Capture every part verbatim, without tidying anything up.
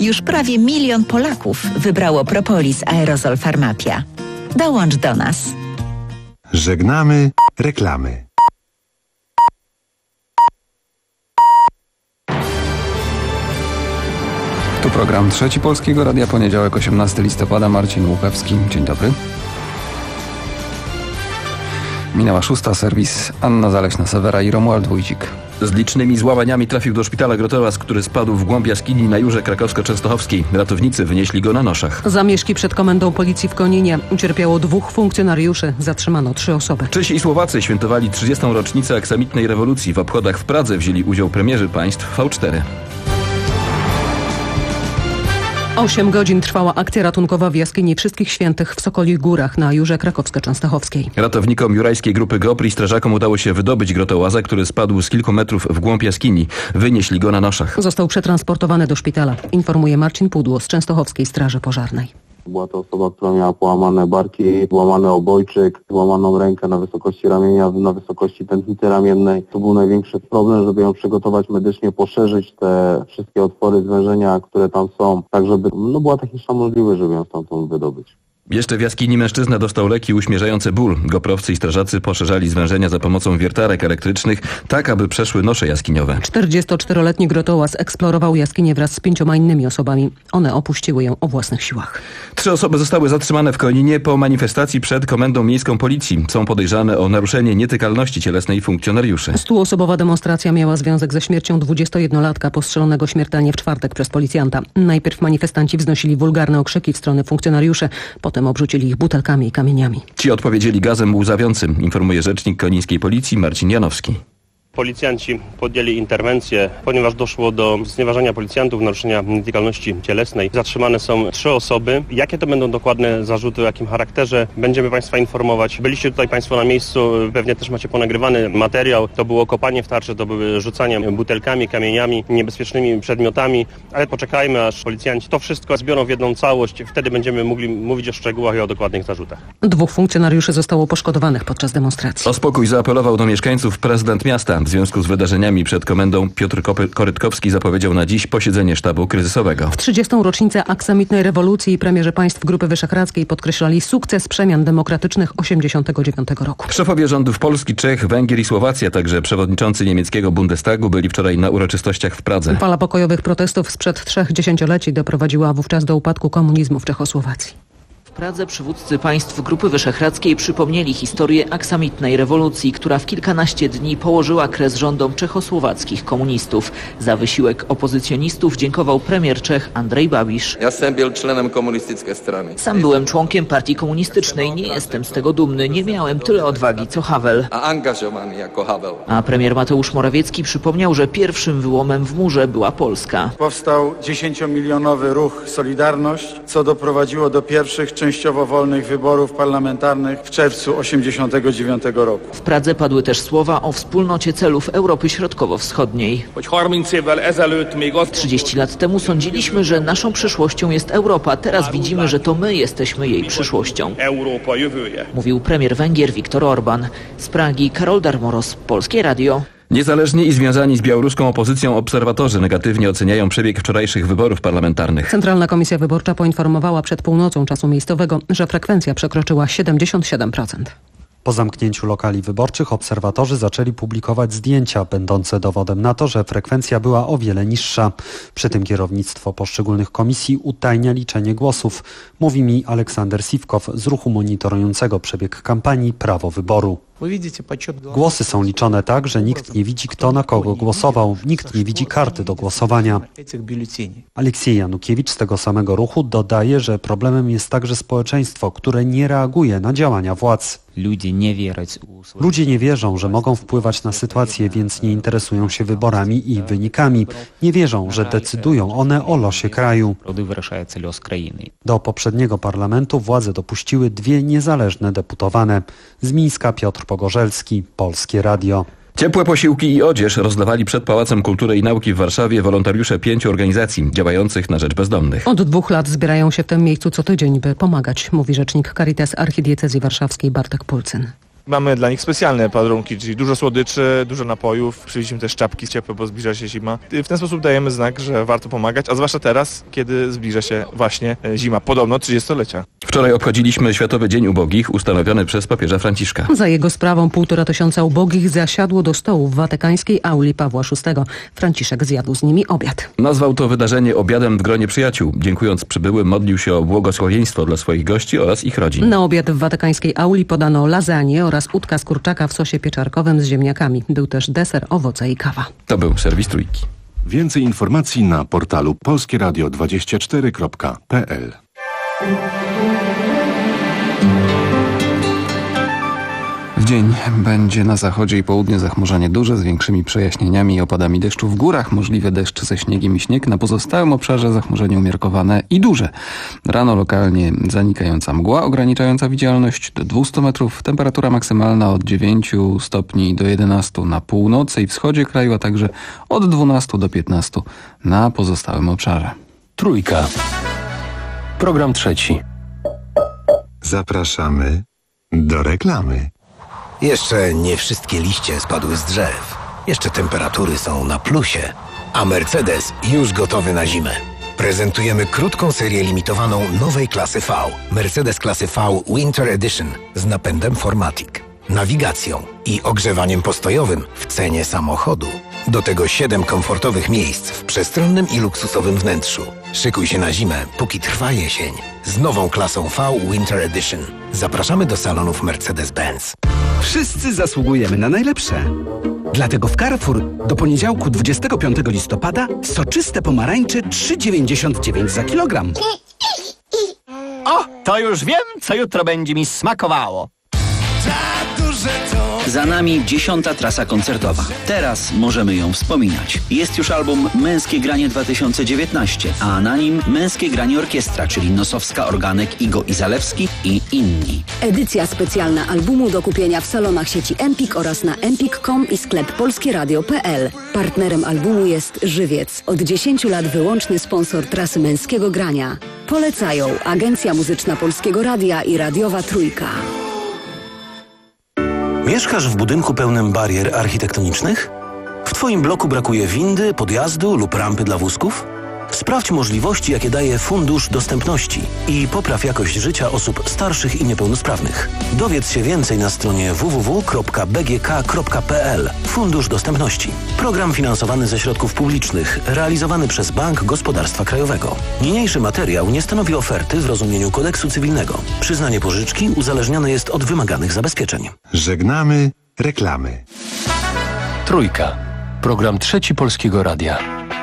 Już prawie milion Polaków wybrało Propolis Aerozol Pharmapia. Dołącz do nas. Żegnamy reklamy. Tu program Trzeci Polskiego Radia, poniedziałek, osiemnastego listopada, Marcin Łukawski. Dzień dobry. Minęła szósta, serwis Anna Zaleśna-Sewera i Romuald Wójcik. Z licznymi złamaniami trafił do szpitala Grotołaz, który spadł w głąb jaskini na Jurze Krakowsko-Częstochowskiej. Ratownicy wynieśli go na noszach. Zamieszki przed komendą policji w Koninie. Ucierpiało dwóch funkcjonariuszy. Zatrzymano trzy osoby. Czesi i Słowacy świętowali trzydziestą rocznicę aksamitnej rewolucji. W obchodach w Pradze wzięli udział premierzy państw V cztery. Osiem godzin trwała akcja ratunkowa w jaskini Wszystkich Świętych w Sokolich Górach na Jurze Krakowsko-Częstochowskiej. Ratownikom jurajskiej grupy GOPR i strażakom udało się wydobyć Grotołaza, który spadł z kilku metrów w głąb jaskini. Wynieśli go na noszach. Został przetransportowany do szpitala, informuje Marcin Pudło z Częstochowskiej Straży Pożarnej. Była to osoba, która miała połamane barki, złamany obojczyk, złamaną rękę na wysokości ramienia, na wysokości tętnicy ramiennej. To był największy problem, żeby ją przygotować medycznie, poszerzyć te wszystkie otwory zwężenia, które tam są, tak żeby no, była techniczna możliwość, żeby ją stamtąd wydobyć. Jeszcze w jaskini mężczyzna dostał leki uśmierzające ból. Goprowcy i strażacy poszerzali zwężenia za pomocą wiertarek elektrycznych, tak aby przeszły nosze jaskiniowe. czterdziestoczteroletni Grotołaz eksplorował jaskinię wraz z pięcioma innymi osobami. One opuściły ją o własnych siłach. Trzy osoby zostały zatrzymane w Koninie po manifestacji przed Komendą Miejską Policji. Są podejrzane o naruszenie nietykalności cielesnej funkcjonariuszy. Stuosobowa demonstracja miała związek ze śmiercią dwudziestojednolatka postrzelonego śmiertelnie w czwartek przez policjanta. Najpierw manifestanci wznosili wulgarne okrzyki w stronę funkcjonariuszy, potem obrzucili ich butelkami i kamieniami. Ci odpowiedzieli gazem łzawiącym, informuje rzecznik konińskiej policji Marcin Janowski. Policjanci podjęli interwencję, ponieważ doszło do znieważania policjantów, naruszenia nietykalności cielesnej. Zatrzymane są trzy osoby. Jakie to będą dokładne zarzuty, o jakim charakterze, będziemy Państwa informować. Byliście tutaj Państwo na miejscu, pewnie też macie ponagrywany materiał. To było kopanie w tarczy, to były rzucanie butelkami, kamieniami, niebezpiecznymi przedmiotami, ale poczekajmy, aż policjanci to wszystko zbiorą w jedną całość. Wtedy będziemy mogli mówić o szczegółach i o dokładnych zarzutach. Dwóch funkcjonariuszy zostało poszkodowanych podczas demonstracji. O spokój zaapelował do mieszkańców prezydent miasta. W związku z wydarzeniami przed komendą Piotr Korytkowski zapowiedział na dziś posiedzenie sztabu kryzysowego. W trzydziestą rocznicę aksamitnej rewolucji premierzy państw Grupy Wyszehradzkiej podkreślali sukces przemian demokratycznych osiemdziesiątego dziewiątego roku. Szefowie rządów Polski, Czech, Węgier i Słowacji, a także przewodniczący niemieckiego Bundestagu byli wczoraj na uroczystościach w Pradze. Fala pokojowych protestów sprzed trzech dziesięcioleci doprowadziła wówczas do upadku komunizmu w Czechosłowacji. W Pradze przywódcy państw Grupy Wyszehradzkiej przypomnieli historię aksamitnej rewolucji, która w kilkanaście dni położyła kres rządom czechosłowackich komunistów. Za wysiłek opozycjonistów dziękował premier Czech Andrej Babiš. Ja sam był członem komunistycznej strony. Sam byłem członkiem partii komunistycznej, nie jestem z tego dumny, nie miałem tyle odwagi co Havel. A angażowany jako Havel. A premier Mateusz Morawiecki przypomniał, że pierwszym wyłomem w murze była Polska. Powstał dziesięciomilionowy ruch Solidarność, co doprowadziło do pierwszych częściowo wolnych wyborów parlamentarnych w czerwcu osiemdziesiątego dziewiątego roku. W Pradze padły też słowa o wspólnocie celów Europy Środkowo-Wschodniej. trzydzieści lat temu sądziliśmy, że naszą przyszłością jest Europa. Teraz widzimy, że to my jesteśmy jej przyszłością. Mówił premier Węgier Viktor Orbán. Z Pragi Karol Darmoros, Polskie Radio. Niezależni i związani z białoruską opozycją obserwatorzy negatywnie oceniają przebieg wczorajszych wyborów parlamentarnych. Centralna Komisja Wyborcza poinformowała przed północą czasu miejscowego, że frekwencja przekroczyła siedemdziesiąt siedem procent. Po zamknięciu lokali wyborczych obserwatorzy zaczęli publikować zdjęcia będące dowodem na to, że frekwencja była o wiele niższa. Przy tym kierownictwo poszczególnych komisji utajnia liczenie głosów, mówi mi Aleksander Siwkow z ruchu monitorującego przebieg kampanii Prawo Wyboru. Głosy są liczone tak, że nikt nie widzi, kto na kogo głosował, nikt nie widzi karty do głosowania. Aleksiej Janukiewicz z tego samego ruchu dodaje, że problemem jest także społeczeństwo, które nie reaguje na działania władz. Ludzie nie wierzą, że mogą wpływać na sytuację, więc nie interesują się wyborami i ich wynikami. Nie wierzą, że decydują one o losie kraju. Do poprzedniego parlamentu władze dopuściły dwie niezależne deputowane. Z Mińska Piotr Pogorzelski, Polskie Radio. Ciepłe posiłki i odzież rozdawali przed Pałacem Kultury i Nauki w Warszawie wolontariusze pięciu organizacji działających na rzecz bezdomnych. Od dwóch lat zbierają się w tym miejscu co tydzień, by pomagać, mówi rzecznik Caritas Archidiecezji Warszawskiej Bartek Pulcyn. Mamy dla nich specjalne warunki, czyli dużo słodyczy, dużo napojów. Przywieźliśmy też czapki ciepłe, bo zbliża się zima. I w ten sposób dajemy znak, że warto pomagać, a zwłaszcza teraz, kiedy zbliża się właśnie zima, podobno trzydziestolecia. Wczoraj obchodziliśmy Światowy Dzień Ubogich ustanowiony przez papieża Franciszka. Za jego sprawą półtora tysiąca ubogich zasiadło do stołu w watykańskiej auli Pawła szóstego. Franciszek zjadł z nimi obiad. Nazwał to wydarzenie obiadem w gronie przyjaciół. Dziękując przybyłym, modlił się o błogosławieństwo dla swoich gości oraz ich rodzin. Na obiad w watykańskiej auli podano lasagne oraz udka z kurczaka w sosie pieczarkowym z ziemniakami. Był też deser, owoce i kawa. To był serwis Trójki. Więcej informacji na portalu polskie radio dwadzieścia cztery kropka p l. W dzień będzie na zachodzie i południu zachmurzenie duże z większymi przejaśnieniami i opadami deszczu. W górach możliwy deszcz ze śniegiem i śnieg. Na pozostałym obszarze zachmurzenie umiarkowane i duże. Rano lokalnie zanikająca mgła ograniczająca widzialność do dwieście metrów. Temperatura maksymalna od dziewięciu stopni do jedenastu na północy i wschodzie kraju, a także od dwunastu do piętnastu na pozostałym obszarze. Trójka. Program trzeci. Zapraszamy do reklamy. Jeszcze nie wszystkie liście spadły z drzew. Jeszcze temperatury są na plusie. A Mercedes już gotowy na zimę. Prezentujemy krótką serię limitowaną nowej klasy V. Mercedes klasy V Winter Edition z napędem four matic, nawigacją i ogrzewaniem postojowym w cenie samochodu. Do tego siedem komfortowych miejsc w przestronnym i luksusowym wnętrzu. Szykuj się na zimę, póki trwa jesień. Z nową klasą V Winter Edition. Zapraszamy do salonów Mercedes-Benz. Wszyscy zasługujemy na najlepsze. Dlatego w Carrefour do poniedziałku dwudziestego piątego listopada soczyste pomarańcze trzy dziewięćdziesiąt dziewięć za kilogram. O, to już wiem, co jutro będzie mi smakowało. Za nami dziesiąta trasa koncertowa. Teraz możemy ją wspominać. Jest już album Męskie Granie dwa tysiące dziewiętnaście, a na nim Męskie Granie Orkiestra, czyli Nosowska, Organek, Igo i Zalewski i inni. Edycja specjalna albumu do kupienia w salonach sieci Empik oraz na empik kropka com i sklep polskieradio kropka p l. Partnerem albumu jest Żywiec. Od dziesięciu lat wyłączny sponsor trasy Męskiego Grania. Polecają Agencja Muzyczna Polskiego Radia i Radiowa Trójka. Mieszkasz w budynku pełnym barier architektonicznych? W Twoim bloku brakuje windy, podjazdu lub rampy dla wózków? Sprawdź możliwości, jakie daje Fundusz Dostępności i popraw jakość życia osób starszych i niepełnosprawnych. Dowiedz się więcej na stronie w w w kropka b g k kropka p l. Fundusz Dostępności. Program finansowany ze środków publicznych, realizowany przez Bank Gospodarstwa Krajowego. Niniejszy materiał nie stanowi oferty w rozumieniu kodeksu cywilnego. Przyznanie pożyczki uzależnione jest od wymaganych zabezpieczeń. Żegnamy reklamy. Trójka. Program trzeci Polskiego Radia.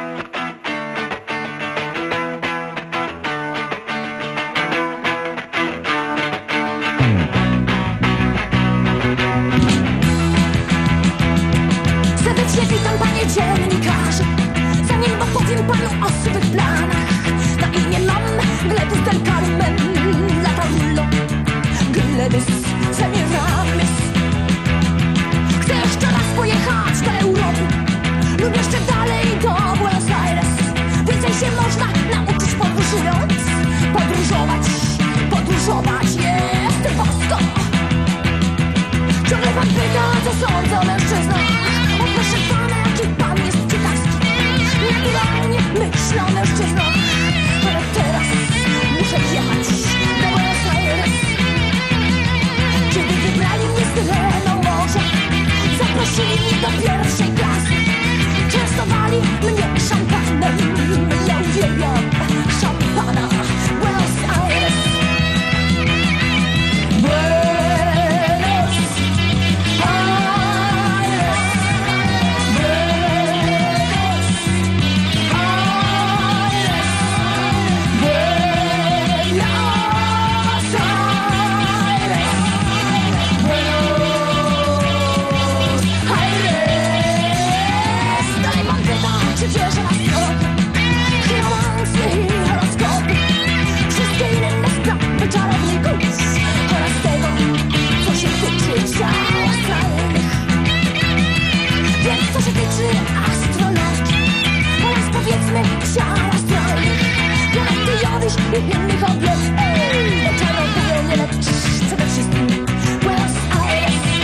Dziennikarze, zanim opowiem panu o swych planach. Na imię mam Gledys del Carmen, Latarullo, Gledys Semiramis. Chcę jeszcze raz pojechać do Europy lub jeszcze dalej do Buenos Aires. Więcej się można nauczyć podróżując. Podróżować, podróżować jest bosko. Ciągle pan pyta, co sądzę o mężczyznach. O proszę pana, jaki pan jest ciekawski. Naturalnie myślę o mężczyznach. Ale teraz muszę jechać do Buenos Aires. Kiedy wybrali mnie z syreną morza, zaprosili mnie do pierwszej klasy. Częstowali mnie szampanem. Ja uwielbiam szampana. Buenos Aires. Czy wierzę na stroke, romansy i horoskopy, wszystkie inne sprawy czarowników oraz tego, co się tyczy ciał astralnych. Więc co się tyczy astrologii oraz powiedzmy ciał astralnych, planety Jowisz i innych obiektów, czarodziej nie lecz przede wszystkim Buenos Aires.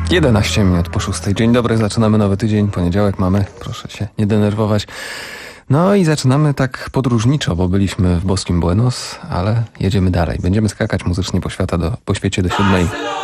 jedenaście minut po szóstej. Dzień dobry, zaczynamy nowy tydzień, poniedziałek mamy, proszę się nie denerwować. No i zaczynamy tak podróżniczo, bo byliśmy w boskim Buenos, ale jedziemy dalej. Będziemy skakać muzycznie po, świata do, po świecie do siódmej.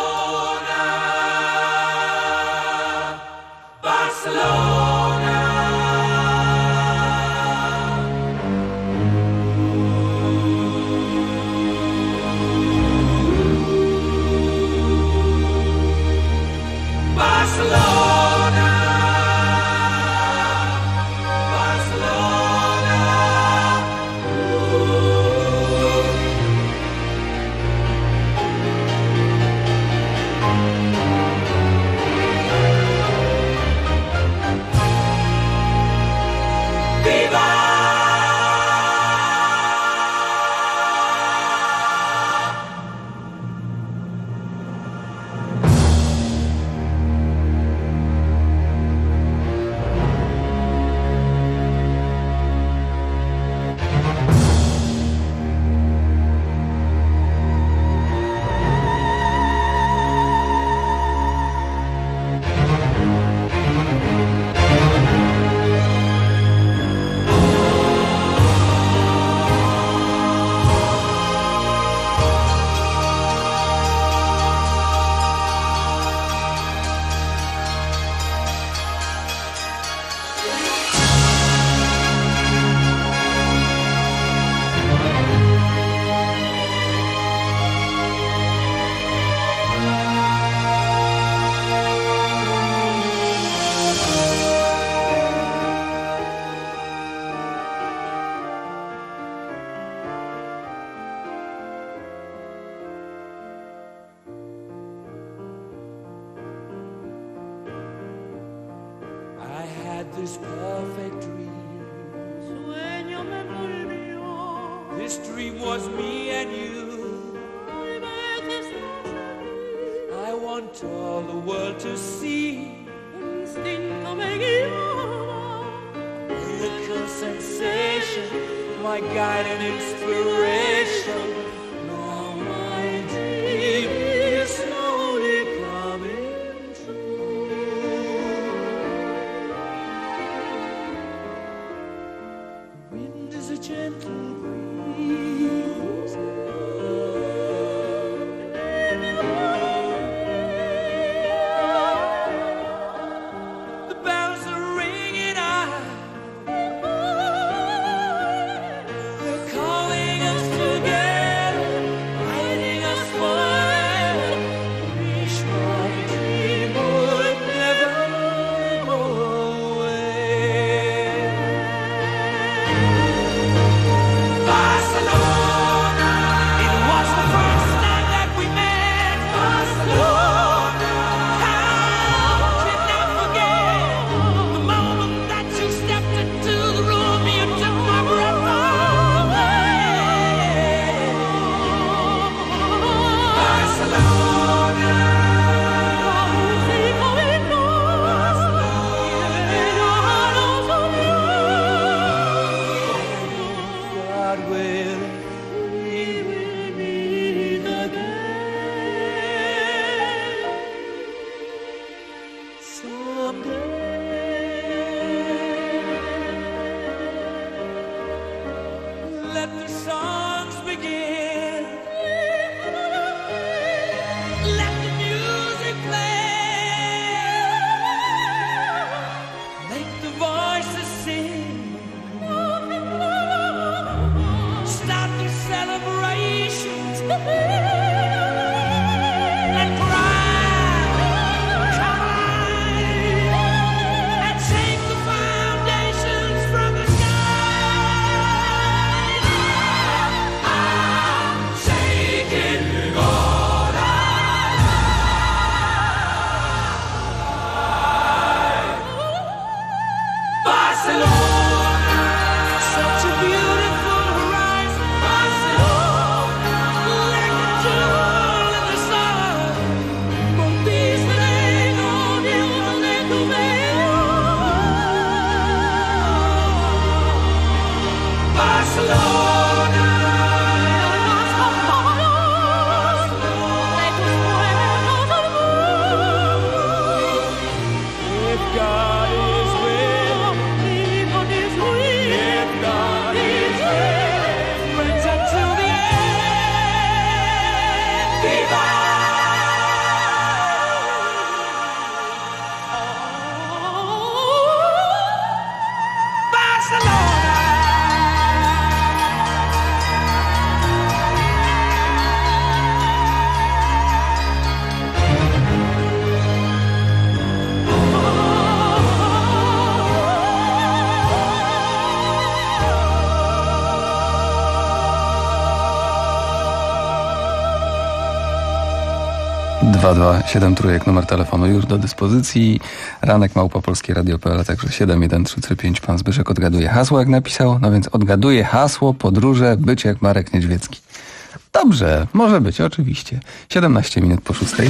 This perfect dream. Sueño me volvió. This dream was me and you. I want all the world to see. Instinto me guiaba. Miracle sensation, my guide and inspiration. Now my dream is slowly coming true. Wind is a gentle breeze. The bells are ringing out. They're calling us together, guiding us forever. Wish my dream would never go away. Barcelona, it was the first night that we met. Barcelona, how can I forget the moment that you stepped into the room? You took my breath away. Barcelona, God willing, we will meet again someday. Let the songs begin. Let the music play. Make the voices sing. Start the celebrations and cry, cry, and shake the foundations from the sky. dwa dwa siedem trójek, numer telefonu już do dyspozycji. Ranek małpa polskie radio kropka p l, a także siedem jeden trzy trzy pięć. Pan Zbyszek odgaduje hasło, jak napisał. No więc odgaduje hasło, podróże, być jak Marek Niedźwiecki. Dobrze, może być, oczywiście. siedemnaście minut po szóstej.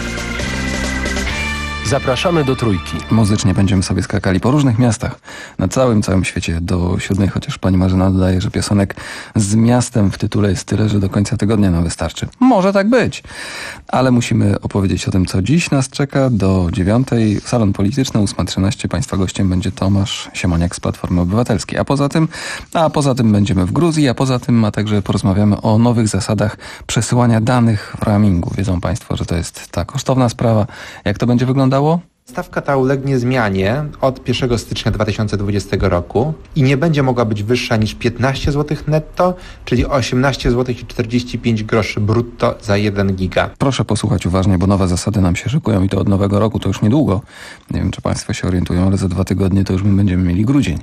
Zapraszamy do Trójki. Muzycznie będziemy sobie skakali po różnych miastach na całym, całym świecie do siódmej, chociaż pani Marzena dodaje, że piosenek z miastem w tytule jest tyle, że do końca tygodnia nam wystarczy. Może tak być, ale musimy opowiedzieć o tym, co dziś nas czeka. Do dziewiątej salon polityczny, ósma trzynaście. Państwa gościem będzie Tomasz Siemoniak z Platformy Obywatelskiej. A poza tym, a poza tym będziemy w Gruzji, a poza tym, a także porozmawiamy o nowych zasadach przesyłania danych w roamingu. Wiedzą państwo, że to jest ta kosztowna sprawa. Jak to będzie wyglądało? Stawka ta ulegnie zmianie od pierwszego stycznia dwa tysiące dwudziestego roku i nie będzie mogła być wyższa niż piętnaście złotych netto, czyli osiemnaście złotych i czterdzieści pięć groszy brutto za jeden giga. Proszę posłuchać uważnie, bo nowe zasady nam się szykują i to od nowego roku, to już niedługo. Nie wiem, czy państwo się orientują, ale za dwa tygodnie to już my będziemy mieli grudzień.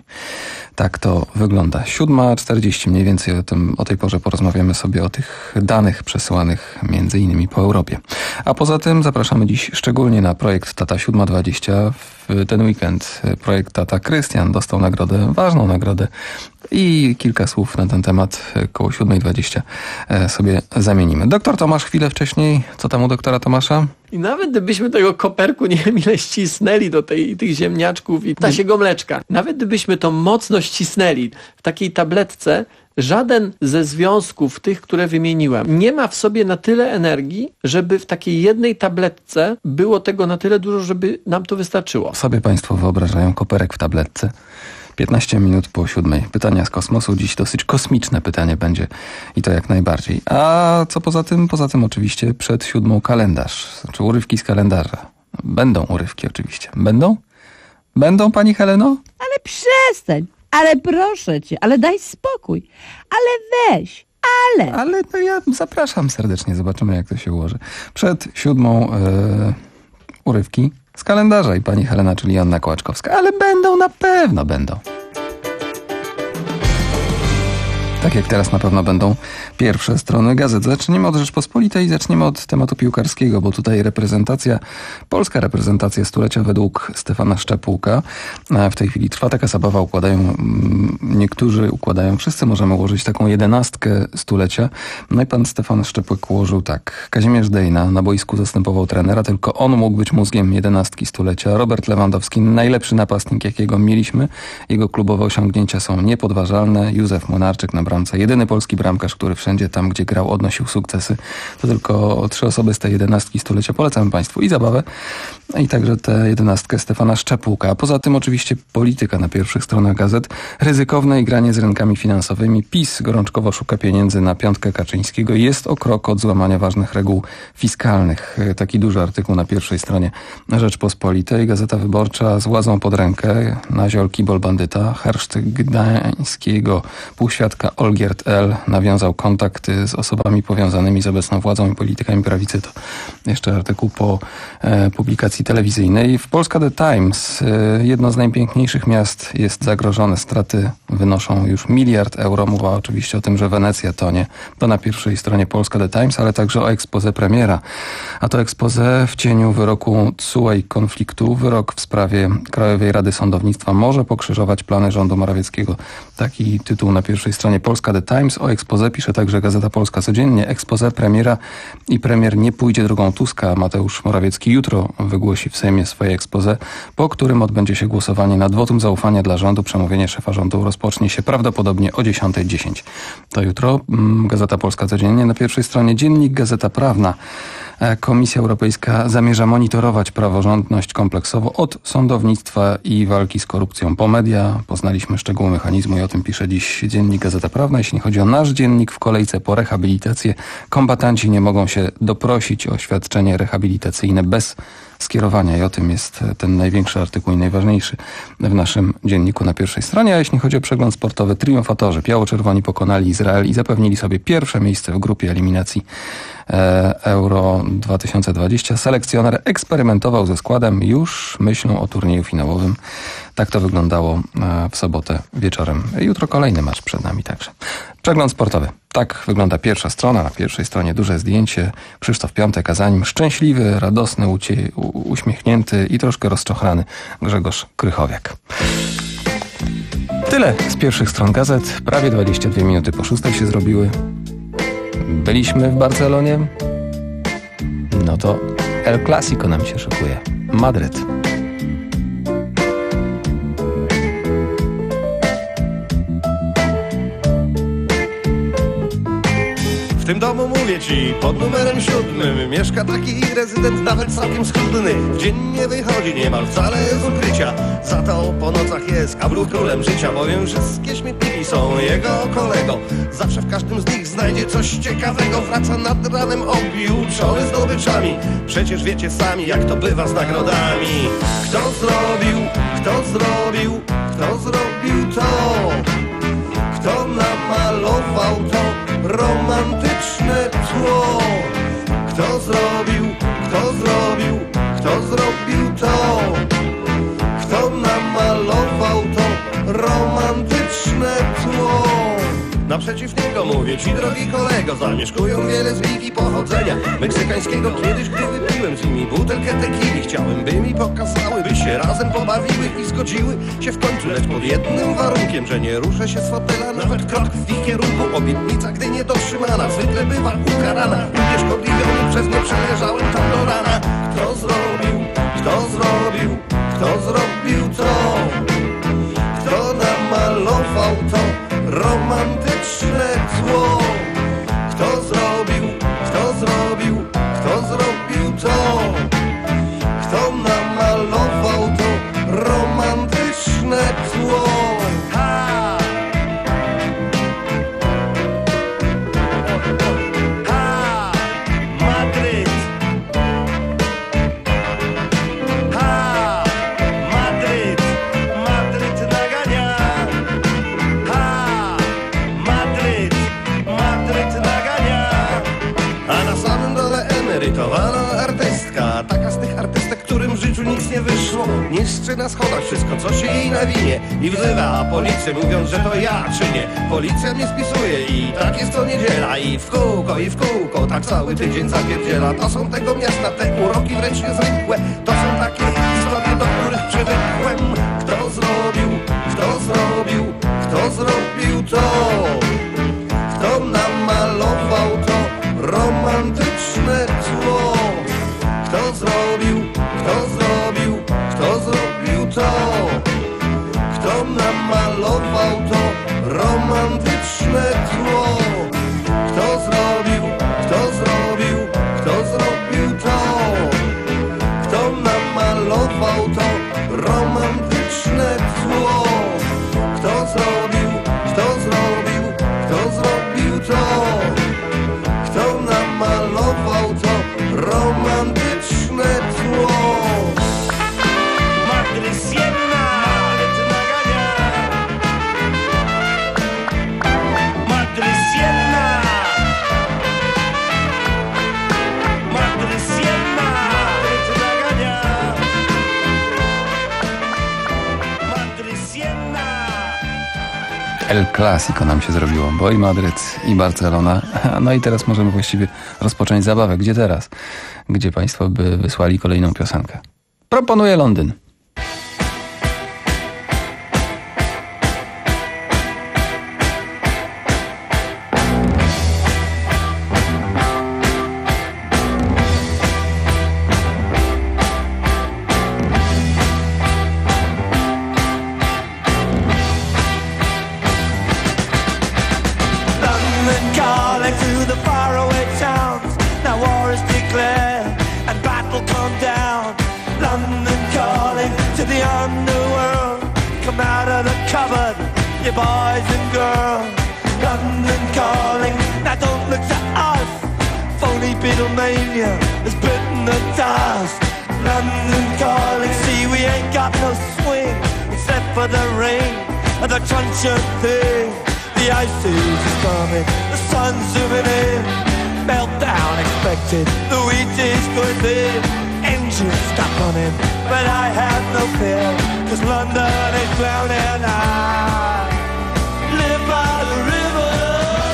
Tak to wygląda. siódma czterdzieści mniej więcej o tym, o tej porze porozmawiamy sobie o tych danych przesyłanych między innymi po Europie. A poza tym zapraszamy dziś szczególnie na projekt Tata siódma dwadzieścia. W ten weekend projekt Tata Krystian dostał nagrodę, ważną nagrodę i kilka słów na ten temat koło siódma dwadzieścia sobie zamienimy. Doktor Tomasz chwilę wcześniej. Co tam u doktora Tomasza? I nawet gdybyśmy tego koperku nie wiem ile ścisnęli do tej, tych ziemniaczków i ptasiego mleczka, nawet gdybyśmy to mocno ścisnęli w takiej tabletce, żaden ze związków tych, które wymieniłem, nie ma w sobie na tyle energii, żeby w takiej jednej tabletce było tego na tyle dużo, żeby nam to wystarczyło. Sobie państwo wyobrażają koperek w tabletce. piętnaście minut po siódmej. Pytania z kosmosu. Dziś dosyć kosmiczne pytanie będzie i to jak najbardziej. A co poza tym? Poza tym oczywiście przed siódmą kalendarz. Znaczy urywki z kalendarza. Będą urywki oczywiście. Będą? Będą, pani Heleno? Ale przestań. Ale proszę cię, ale daj spokój. Ale weź. Ale. Ale to ja zapraszam serdecznie. Zobaczymy, jak to się ułoży. Przed siódmą yy, urywki z kalendarza i pani Helena, czyli Joanna Kołaczkowska. Ale będą, na pewno będą. Tak jak teraz na pewno będą pierwsze strony gazet. Zaczniemy od Rzeczpospolitej i zaczniemy od tematu piłkarskiego, bo tutaj reprezentacja, polska reprezentacja stulecia według Stefana Szczepółka. W tej chwili trwa taka zabawa, układają, niektórzy układają, wszyscy możemy ułożyć taką jedenastkę stulecia. No i pan Stefan Szczepółek ułożył tak. Kazimierz Dejna na boisku zastępował trenera, tylko on mógł być mózgiem jedenastki stulecia. Robert Lewandowski, najlepszy napastnik, jakiego mieliśmy. Jego klubowe osiągnięcia są niepodważalne. Józef Młynarczyk na bramce. Jedyny polski bramkarz, który wszędzie tam, gdzie grał, odnosił sukcesy. To tylko trzy osoby z tej jedenastki stulecia. Polecam państwu i zabawę, i także tę jedenastkę Stefana Szczepółka. A poza tym oczywiście polityka na pierwszych stronach gazet. Ryzykowne igranie z rynkami finansowymi. PiS gorączkowo szuka pieniędzy na piątkę Kaczyńskiego. Jest o krok od złamania ważnych reguł fiskalnych. Taki duży artykuł na pierwszej stronie Rzeczpospolitej. Gazeta Wyborcza z władzą pod rękę. Naziol kibol bandyta. Herszt gdańskiego półświadka Olgierd L. nawiązał kontakty z osobami powiązanymi z obecną władzą i politykami prawicy. To jeszcze artykuł po e, publikacji telewizyjnej. W Polska The Times e, jedno z najpiękniejszych miast jest zagrożone. Straty wynoszą już miliard euro. Mowa oczywiście o tym, że Wenecja tonie. To na pierwszej stronie Polska The Times, ale także o expose premiera. A to expose w cieniu wyroku T S U E i konfliktu. Wyrok w sprawie Krajowej Rady Sądownictwa może pokrzyżować plany rządu Morawieckiego. Taki tytuł na pierwszej stronie Polska The Times. O expose pisze także Gazeta Polska codziennie. Expose premiera i premier nie pójdzie drogą Tuska. Mateusz Morawiecki jutro wygłosi w Sejmie swoje expose, po którym odbędzie się głosowanie nad wotum zaufania dla rządu. Przemówienie szefa rządu rozpocznie się prawdopodobnie o dziesiąta dziesięć. To jutro. Gazeta Polska codziennie. Na pierwszej stronie Dziennik, Gazeta Prawna. Komisja Europejska zamierza monitorować praworządność kompleksowo od sądownictwa i walki z korupcją po media. Poznaliśmy szczegóły mechanizmu i o tym pisze dziś Dziennik, Gazeta Prawna. Jeśli chodzi o nasz dziennik, w kolejce po rehabilitację kombatanci nie mogą się doprosić o świadczenie rehabilitacyjne bez skierowania i o tym jest ten największy artykuł i najważniejszy w naszym dzienniku na pierwszej stronie. A jeśli chodzi o przegląd sportowy, triumfatorzy biało-czerwoni pokonali Izrael i zapewnili sobie pierwsze miejsce w grupie eliminacji Euro dwa tysiące dwadzieścia. Selekcjoner eksperymentował ze składem, już myślą o turnieju finałowym. Tak to wyglądało w sobotę wieczorem. Jutro kolejny mecz przed nami także. Przegląd sportowy. Tak wygląda pierwsza strona. Na pierwszej stronie duże zdjęcie. Krzysztof Piątek, a za nim szczęśliwy, radosny, ucie- u- uśmiechnięty i troszkę rozczochrany Grzegorz Krychowiak. Tyle z pierwszych stron gazet. Prawie dwadzieścia dwie minuty po szóstej się zrobiły. Byliśmy w Barcelonie. No to El Clásico nam się szykuje. Madryt. W tym domu mówię ci, pod numerem siódmym mieszka taki rezydent nawet całkiem schludny. W dzień nie wychodzi niemal wcale z ukrycia, za to po nocach jest kabluk królem życia, bowiem wszystkie śmietniki są jego kolego. Zawsze w każdym z nich znajdzie coś ciekawego, wraca nad ranem objuczony zdobyczami. Przecież wiecie sami, jak to bywa z nagrodami. Kto zrobił, kto zrobił, kto zrobił to? Kto namalował to romantyczne tło? Kto zrobił, kto zrobił, kto zrobił to? Kto namalował to romantyczne tło? Naprzeciw niego mówię ci, drogi kolego, zamieszkują wiele z wiki pochodzenia meksykańskiego. Kiedyś, gdy wypiłem z nimi butelkę tequili, chciałem, by mi pokazały, by się razem pobawiły i zgodziły się w końcu, lecz pod jednym warunkiem, że nie ruszę się z fotela nawet krok w ich kierunku. Obietnica, gdy nie dotrzymana, zwykle bywa ukarana. Unieszkodliwiony przez nie przeleżałem tam do rana. Kto zrobił, kto zrobił, kto zrobił to? Kto namalował to romantyczne tło? Kto zrobił, kto zrobił, kto zrobił to? Kto namalował to romantyczne tło? Ha! Ha! Madryt! Ha! Madryt! Madryt nagania! Ha! Madryt! Madryt nagania! A na samym dole emerytowana artystka, taka z tych artystek, którym w życiu nic nie wyszło, niszczy na schodach wszystko, co się jej nawinie i wzywa policję, mówiąc, że to ja czynię. Policja mnie spisuje i tak jest to niedziela, i w kółko, i w kółko, tak cały tydzień zapierdziela. To są tego miasta te uroki wręcz niezwykłe, to są takie historie, do których przywykłem. Kto zrobił, kto zrobił, kto zrobił to? Kto namalował to romantyczne tło? Kto zrobił, kto zrobił, kto zrobił to? Kto namalował to romantyczne tło? Kto zrobił, kto zrobił, kto zrobił to? Kto namalował to romantyczne tło? Kto zrobił, kto zrobił, kto zrobił to? Kto namalował to romantyczne tło? Madrysienna! Madryt nagania! Madrysienna! Madrysienna! Madryt nagania! Madrysienna! El Clásico nam się zrobiło, bo i Madryt, i Barcelona. No i teraz możemy właściwie rozpocząć zabawę. Gdzie teraz? Gdzie państwo by wysłali kolejną piosenkę? Proponuję Londyn. The wheat is good there, engines stop running, but I have no fear, cause London is drowning. I live by the river.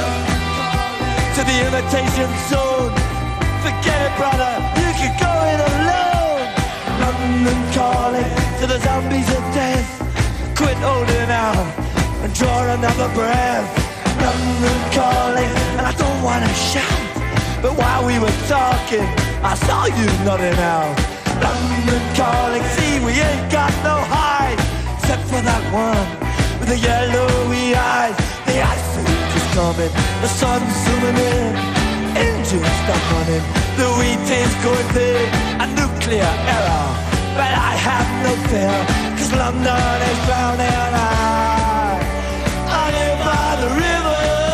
imitation zone. Forget it, brother, you can go it alone. London calling to the zombies of death. Quit holding out and draw another breath. London calling, and I don't wanna shout, but while we were talking, I saw you nodding out. London calling, see we ain't got no hide, except for that one with the yellowy eyes. The ice age is coming, the sun's zooming in, engines stop running, the wheat is going big, a nuclear error. But I have no fear, cause London is drowning. I, I live by the river.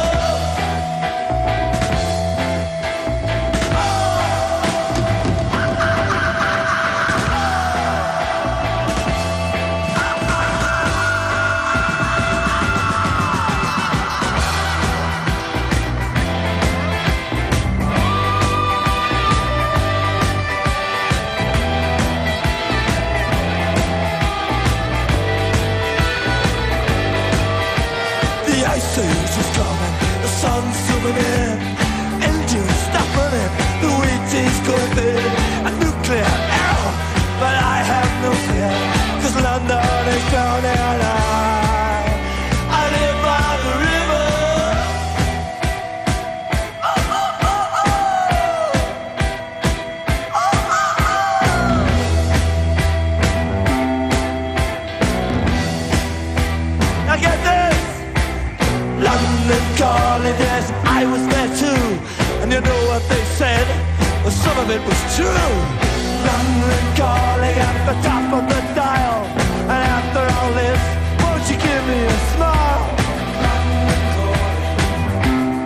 It was true. London calling at the top of the dial. And after all this, won't you give me a smile? London calling.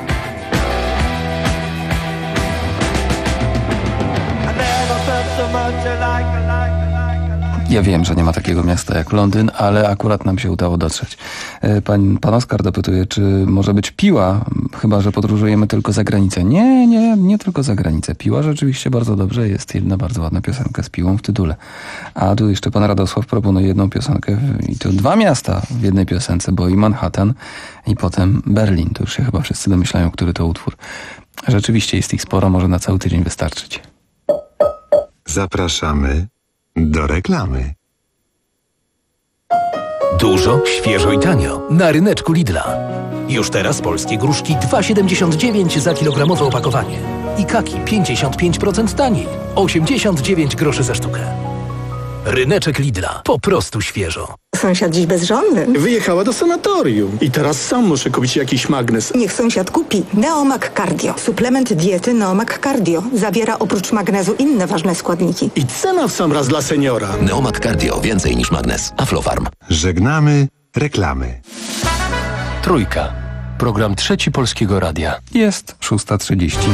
I never felt so much alike, alike, alike. Ja wiem, że nie ma takiego miasta jak Londyn, ale akurat nam się udało dotrzeć. Pan, pan Oskar dopytuje, czy może być Piła, chyba że podróżujemy tylko za granicę. Nie, nie, nie tylko za granicę. Piła rzeczywiście bardzo dobrze, jest jedna bardzo ładna piosenka z Piłą w tytule. A tu jeszcze pan Radosław proponuje jedną piosenkę i to dwa miasta w jednej piosence, bo i Manhattan i potem Berlin. To już się chyba wszyscy domyślają, który to utwór. Rzeczywiście jest ich sporo, może na cały tydzień wystarczyć. Zapraszamy do reklamy. Dużo, świeżo i tanio na ryneczku Lidla. Już teraz polskie gruszki dwa siedemdziesiąt dziewięć za kilogramowe opakowanie. I kaki pięćdziesiąt pięć procent taniej, osiemdziesiąt dziewięć groszy za sztukę. Ryneczek Lidla. Po prostu świeżo. Sąsiad dziś bezżonny. Wyjechała do sanatorium i teraz sam muszę kupić jakiś magnes. Niech sąsiad kupi Neomag Cardio. Suplement diety Neomag Cardio. Zawiera oprócz magnezu inne ważne składniki. I cena w sam raz dla seniora. Neomag Cardio. Więcej niż magnes. Aflofarm. Żegnamy reklamy. Trójka. Program Trzeci Polskiego Radia. Jest szósta trzydzieści.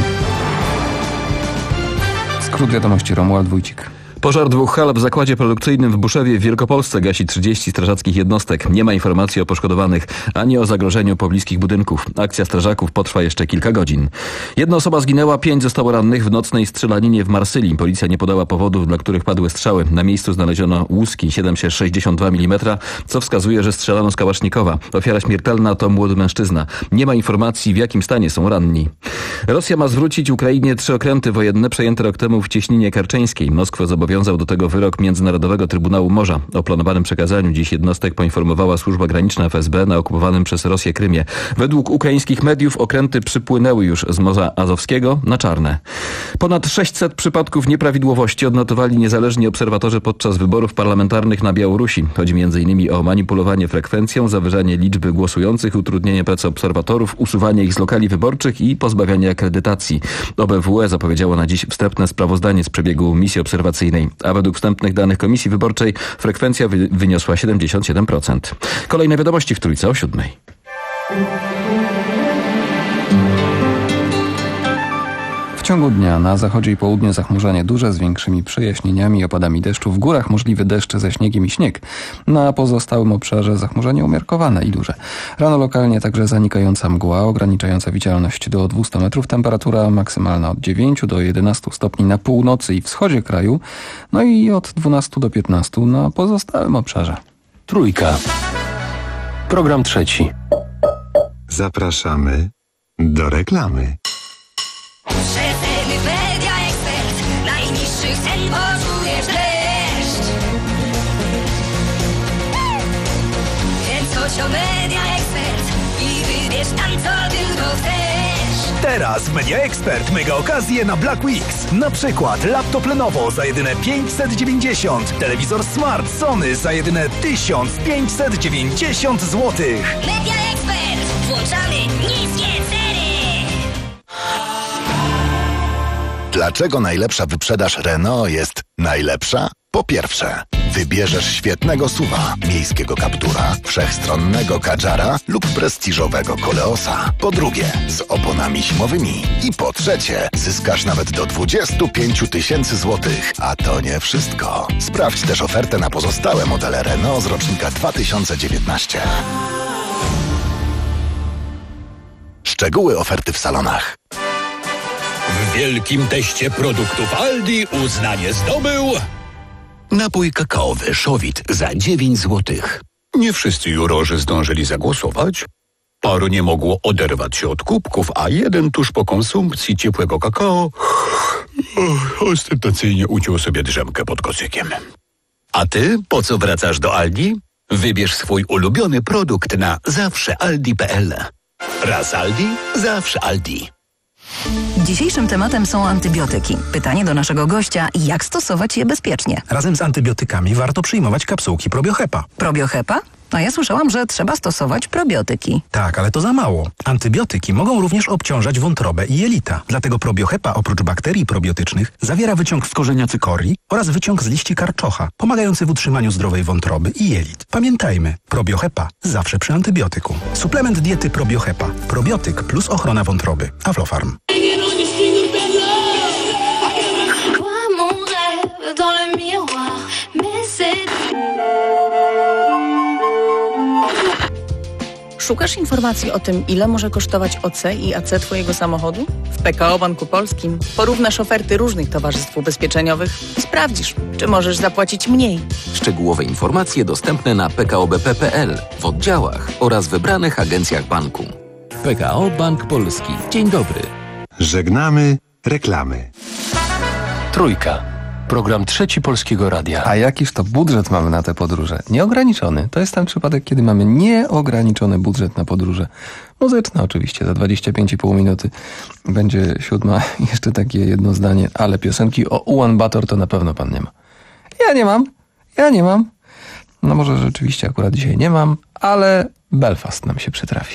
Skrót wiadomości, Romuald Wójcik. Pożar dwóch hal w zakładzie produkcyjnym w Buszewie w Wielkopolsce gasi trzydzieści strażackich jednostek. Nie ma informacji o poszkodowanych, ani o zagrożeniu pobliskich budynków. Akcja strażaków potrwa jeszcze kilka godzin. Jedna osoba zginęła, pięć zostało rannych w nocnej strzelaninie w Marsylii. Policja nie podała powodów, dla których padły strzały. Na miejscu znaleziono łuski siedem przecinek sześćdziesiąt dwa milimetra, co wskazuje, że strzelano z kałasznikowa. Ofiara śmiertelna to młody mężczyzna. Nie ma informacji, w jakim stanie są ranni. Rosja ma zwrócić Ukrainie trzy okręty wojenne przejęte rok temu w cieśninie kerczeńskiej. Moskwę zobowiązał Wiązał do tego wyrok Międzynarodowego Trybunału Morza. O planowanym przekazaniu dziś jednostek poinformowała służba graniczna F S B na okupowanym przez Rosję Krymie. Według ukraińskich mediów okręty przypłynęły już z Morza Azowskiego na Czarne. Ponad sześćset przypadków nieprawidłowości odnotowali niezależni obserwatorzy podczas wyborów parlamentarnych na Białorusi. Chodzi między innymi o manipulowanie frekwencją, zawyżanie liczby głosujących, utrudnienie pracy obserwatorów, usuwanie ich z lokali wyborczych i pozbawianie akredytacji. O B W E zapowiedziało na dziś wstępne sprawozdanie z przebiegu misji obserwacyjnej. A według wstępnych danych Komisji Wyborczej frekwencja wy- wyniosła siedemdziesiąt siedem procent. Kolejne wiadomości w Trójce o siódmej. W ciągu dnia na zachodzie i południu zachmurzenie duże z większymi przejaśnieniami i opadami deszczu. W górach możliwy deszcz ze śniegiem i śnieg. Na pozostałym obszarze zachmurzenie umiarkowane i duże. Rano lokalnie także zanikająca mgła, ograniczająca widzialność do dwieście metrów. Temperatura maksymalna od dziewięciu do jedenastu stopni na północy i wschodzie kraju. No i od dwunastu do piętnastu na pozostałym obszarze. Trójka. Program trzeci. Zapraszamy do reklamy. których sen poczujesz deszcz. Więc chodź o Media Expert i wybierz tam, co tylko chcesz. Teraz w Media Expert mega okazje na Black Weeks. Na przykład laptop Lenovo za jedyne pięćset dziewięćdziesiąt, telewizor Smart Sony za jedyne tysiąc pięćset dziewięćdziesiąt złotych. Media Expert. Włączamy niskie ceny. Dlaczego najlepsza wyprzedaż Renault jest najlepsza? Po pierwsze, wybierzesz świetnego suwa, miejskiego Captura, wszechstronnego Kadżara lub prestiżowego Koleosa. Po drugie, z oponami zimowymi. I po trzecie, zyskasz nawet do dwadzieścia pięć tysięcy złotych. A to nie wszystko. Sprawdź też ofertę na pozostałe modele Renault z rocznika dwa tysiące dziewiętnastego. Szczegóły oferty w salonach. W wielkim teście produktów Aldi uznanie zdobył napój kakaowy Szowit za dziewięć złotych. Nie wszyscy jurorzy zdążyli zagłosować. Paru nie mogło oderwać się od kubków, a jeden tuż po konsumpcji ciepłego kakao ostentacyjnie uciął sobie drzemkę pod kocykiem. A ty po co wracasz do Aldi? Wybierz swój ulubiony produkt na zawsze aldi kropka p l. Raz Aldi, zawsze Aldi. Dzisiejszym tematem są antybiotyki. Pytanie do naszego gościa, jak stosować je bezpiecznie? Razem z antybiotykami warto przyjmować kapsułki probiohepa. Probiohepa? A ja słyszałam, że trzeba stosować probiotyki. Tak, ale to za mało. Antybiotyki mogą również obciążać wątrobę i jelita. Dlatego probiohepa oprócz bakterii probiotycznych zawiera wyciąg z korzenia cykorii oraz wyciąg z liści karczocha, pomagający w utrzymaniu zdrowej wątroby i jelit. Pamiętajmy, probiohepa zawsze przy antybiotyku. Suplement diety probiohepa. Probiotyk plus ochrona wątroby. Aflofarm. Szukasz informacji o tym, ile może kosztować O C i A C twojego samochodu? W P K O Banku Polskim porównasz oferty różnych towarzystw ubezpieczeniowych i sprawdzisz, czy możesz zapłacić mniej. Szczegółowe informacje dostępne na p k o b p kropka p l, w oddziałach oraz wybranych agencjach banku. P K O Bank Polski. Dzień dobry. Żegnamy reklamy. Trójka. Program Trzeci Polskiego Radia. A jakiż to budżet mamy na te podróże? Nieograniczony. To jest ten przypadek, kiedy mamy nieograniczony budżet na podróże. Muzyczne oczywiście, za dwadzieścia pięć i pół minuty będzie siódma. Jeszcze takie jedno zdanie, ale piosenki o Ulan Bator to na pewno pan nie ma. Ja nie mam. Ja nie mam. No może rzeczywiście akurat dzisiaj nie mam, ale Belfast nam się przytrafi.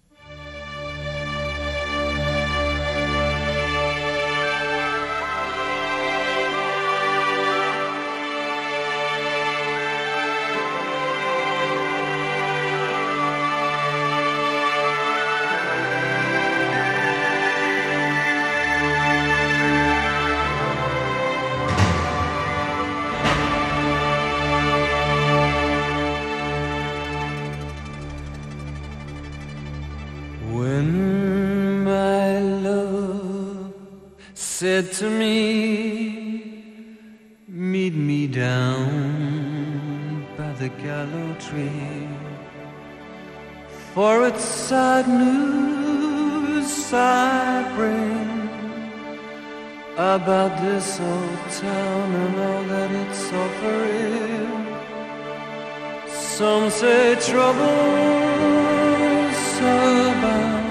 Said to me, meet me down by the gallows tree, for it's sad news I bring about this old town and all that it's offering. Some say trouble's about.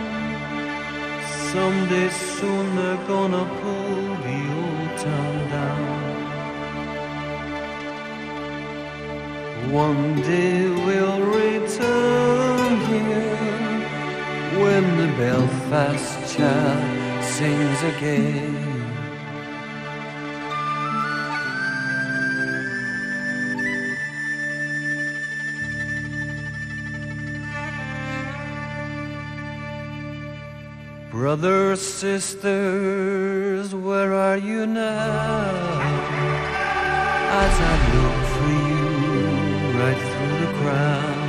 Someday soon they're gonna pull the old town down. One day we'll return here when the Belfast child sings again. Brothers, sisters, where are you now? As I look for you right through the crowd.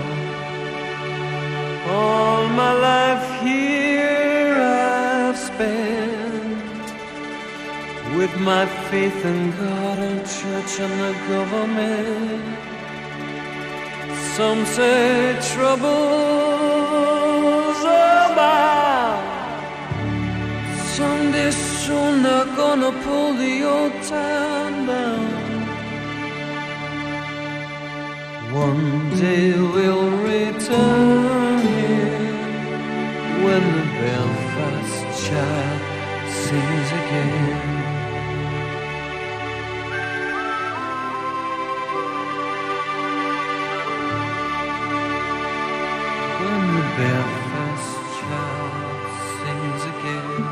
All my life here I've spent with my faith in God and church and the government. Some say trouble's about. Someday soon they're gonna pull the old town down. One day we'll return here when the Belfast child sings again. When the Belfast child sings again.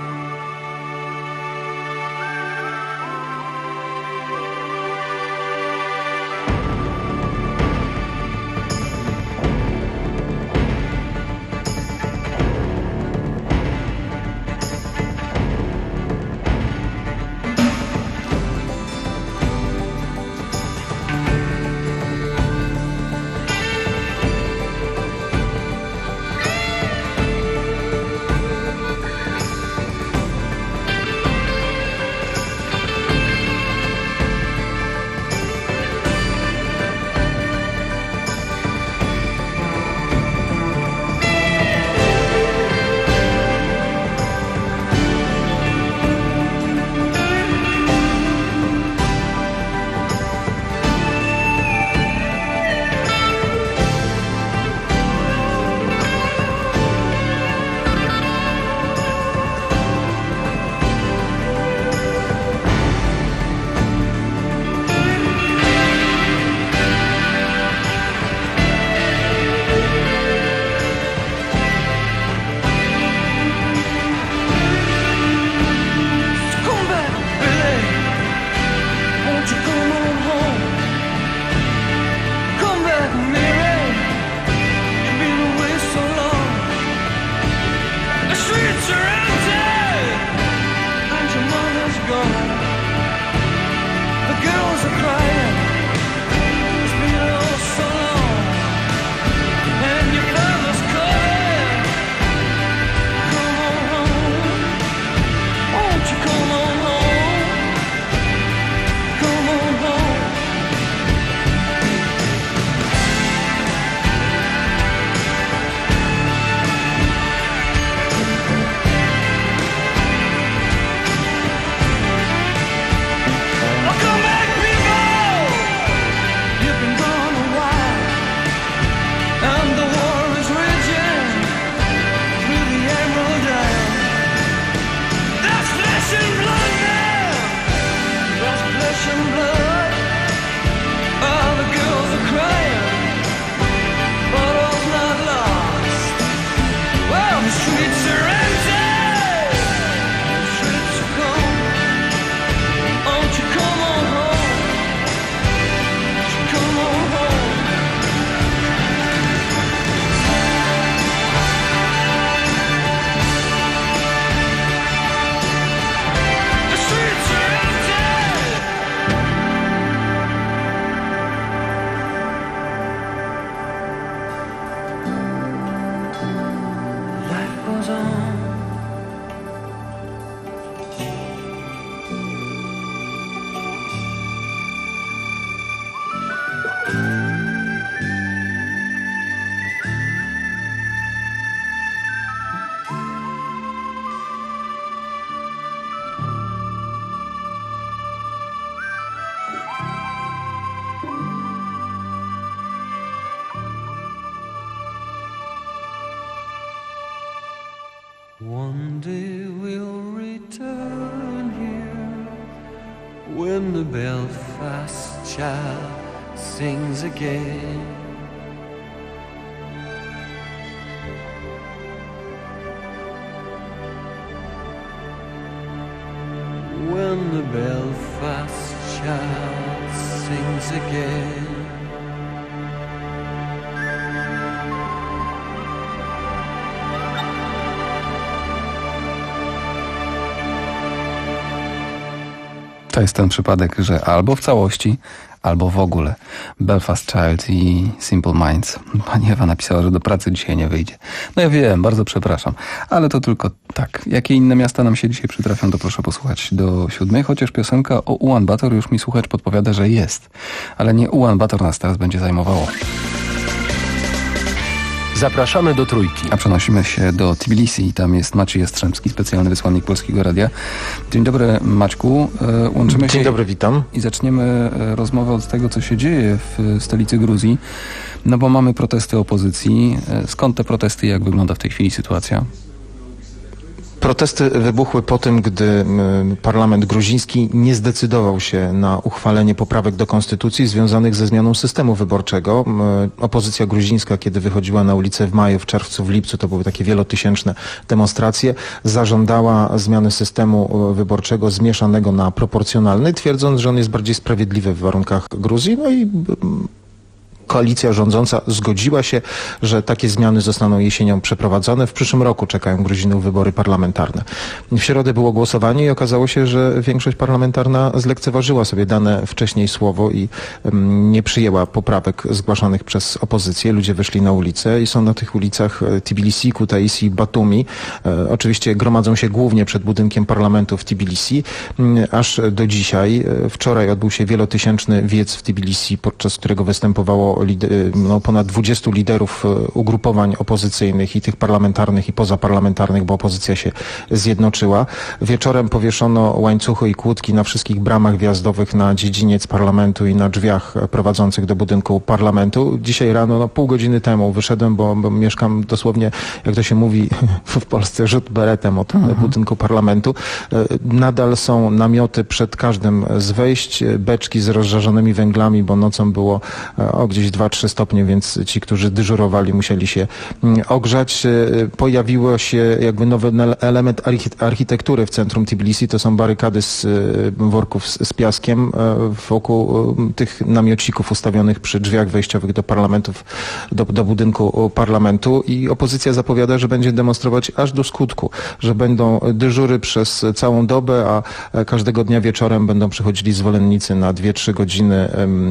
One day we'll return here when the Belfast child sings again. When the Belfast child sings again. To jest ten przypadek, że albo w całości, albo w ogóle. Belfast Child i Simple Minds. Pani Ewa napisała, że do pracy dzisiaj nie wyjdzie. No ja wiem, bardzo przepraszam. Ale to tylko tak. Jakie inne miasta nam się dzisiaj przytrafią, to proszę posłuchać do siódmej. Chociaż piosenka o Ulan Bator już mi słuchacz podpowiada, że jest. Ale nie Ulan Bator nas teraz będzie zajmowało. Zapraszamy do Trójki. A przenosimy się do Tbilisi. Tam jest Maciej Jastrzębski, specjalny wysłannik Polskiego Radia. Dzień dobry, Maćku. E, Łączymy się. Dzień dobry, witam. I zaczniemy e, rozmowę od tego, co się dzieje w stolicy Gruzji. No bo mamy protesty opozycji. E, skąd te protesty i jak wygląda w tej chwili sytuacja? Protesty wybuchły po tym, gdy parlament gruziński nie zdecydował się na uchwalenie poprawek do konstytucji związanych ze zmianą systemu wyborczego. Opozycja gruzińska, kiedy wychodziła na ulicę w maju, w czerwcu, w lipcu, to były takie wielotysięczne demonstracje, zażądała zmiany systemu wyborczego zmieszanego na proporcjonalny, twierdząc, że on jest bardziej sprawiedliwy w warunkach Gruzji. No i koalicja rządząca zgodziła się, że takie zmiany zostaną jesienią przeprowadzone. W przyszłym roku czekają Gruzinów wybory parlamentarne. W środę było głosowanie i okazało się, że większość parlamentarna zlekceważyła sobie dane wcześniej słowo i um, nie przyjęła poprawek zgłaszanych przez opozycję. Ludzie wyszli na ulicę i są na tych ulicach Tbilisi, Kutaisi, Batumi. E, oczywiście gromadzą się głównie przed budynkiem parlamentu w Tbilisi. E, aż do dzisiaj. E, wczoraj odbył się wielotysięczny wiec w Tbilisi, podczas którego występowało No, ponad dwudziestu liderów ugrupowań opozycyjnych i tych parlamentarnych i pozaparlamentarnych, bo opozycja się zjednoczyła. Wieczorem powieszono łańcuchy i kłódki na wszystkich bramach wjazdowych na dziedziniec parlamentu i na drzwiach prowadzących do budynku parlamentu. Dzisiaj rano, no, pół godziny temu wyszedłem, bo, bo mieszkam dosłownie, jak to się mówi w Polsce, rzut beretem od mhm. budynku parlamentu. Nadal są namioty przed każdym z wejść, beczki z rozżarzonymi węglami, bo nocą było o gdzieś dwa trzy stopnie, więc ci, którzy dyżurowali, musieli się ogrzać. Pojawiło się jakby nowy element architektury w centrum Tbilisi. To są barykady z worków z, z piaskiem wokół tych namiocików ustawionych przy drzwiach wejściowych do parlamentów, do, do budynku parlamentu i opozycja zapowiada, że będzie demonstrować aż do skutku, że będą dyżury przez całą dobę, a każdego dnia wieczorem będą przychodzili zwolennicy na dwie trzy godziny,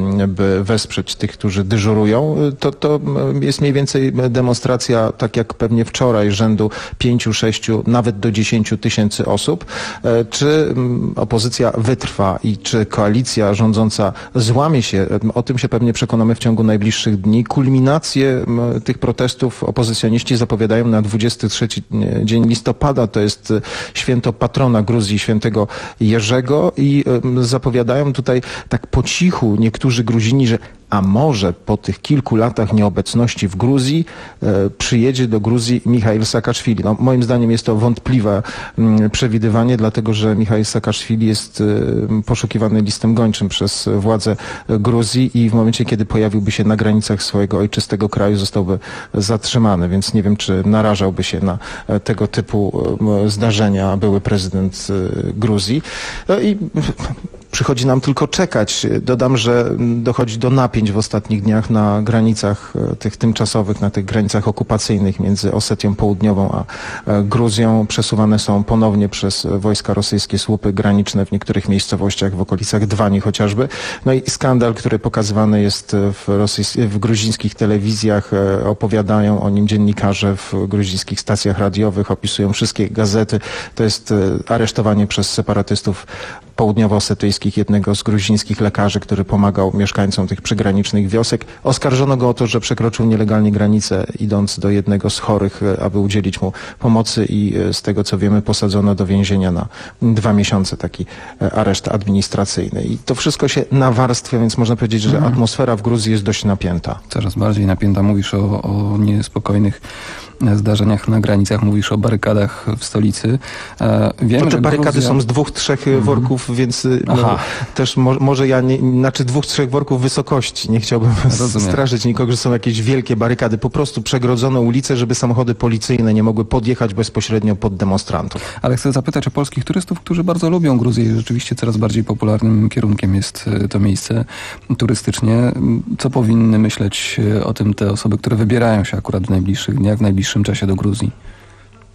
by wesprzeć tych, którzy dyżurują. To, to jest mniej więcej demonstracja, tak jak pewnie wczoraj, rzędu pięciu, sześciu, nawet do dziesięciu tysięcy osób. Czy opozycja wytrwa i czy koalicja rządząca złamie się? O tym się pewnie przekonamy w ciągu najbliższych dni. Kulminację tych protestów opozycjoniści zapowiadają na dwudziesty trzeci dzień listopada. To jest święto patrona Gruzji, świętego Jerzego i zapowiadają tutaj tak po cichu niektórzy Gruzini, że a może po tych kilku latach nieobecności w Gruzji e, przyjedzie do Gruzji Michail Saakaszwili. No, moim zdaniem jest to wątpliwe m, przewidywanie, dlatego że Michail Saakaszwili jest e, poszukiwany listem gończym przez władze Gruzji i w momencie, kiedy pojawiłby się na granicach swojego ojczystego kraju, zostałby zatrzymany, więc nie wiem, czy narażałby się na e, tego typu e, zdarzenia były prezydent e, Gruzji. No i przychodzi nam tylko czekać. Dodam, że dochodzi do napięć w ostatnich dniach na granicach tych tymczasowych, na tych granicach okupacyjnych między Osetią Południową a Gruzją. Przesuwane są ponownie przez wojska rosyjskie słupy graniczne w niektórych miejscowościach, w okolicach Dwani chociażby. No i skandal, który pokazywany jest w, rosyjs- w gruzińskich telewizjach, opowiadają o nim dziennikarze w gruzińskich stacjach radiowych, opisują wszystkie gazety. To jest aresztowanie przez separatystów południowo-osetyjskich jednego z gruzińskich lekarzy, który pomagał mieszkańcom tych przygranicznych wiosek. Oskarżono go o to, że przekroczył nielegalnie granicę, idąc do jednego z chorych, aby udzielić mu pomocy i z tego, co wiemy, posadzono do więzienia na dwa miesiące, taki areszt administracyjny. I to wszystko się nawarstwia, więc można powiedzieć, że mhm. atmosfera w Gruzji jest dość napięta. Coraz bardziej napięta. Mówisz o, o niespokojnych zdarzeniach na granicach, mówisz o barykadach w stolicy. E, wiemy, no te barykady Gruzja... są z dwóch, trzech mm. worków, więc no, też mo może ja, nie, znaczy dwóch, trzech worków wysokości. Nie chciałbym Rozumiem. straszyć nikogo, że są jakieś wielkie barykady. Po prostu przegrodzono ulice, żeby samochody policyjne nie mogły podjechać bezpośrednio pod demonstrantów. Ale chcę zapytać o polskich turystów, którzy bardzo lubią Gruzję i rzeczywiście coraz bardziej popularnym kierunkiem jest to miejsce turystycznie. Co powinny myśleć o tym te osoby, które wybierają się akurat w najbliższych dniach, w najbliższym czasie do Gruzji?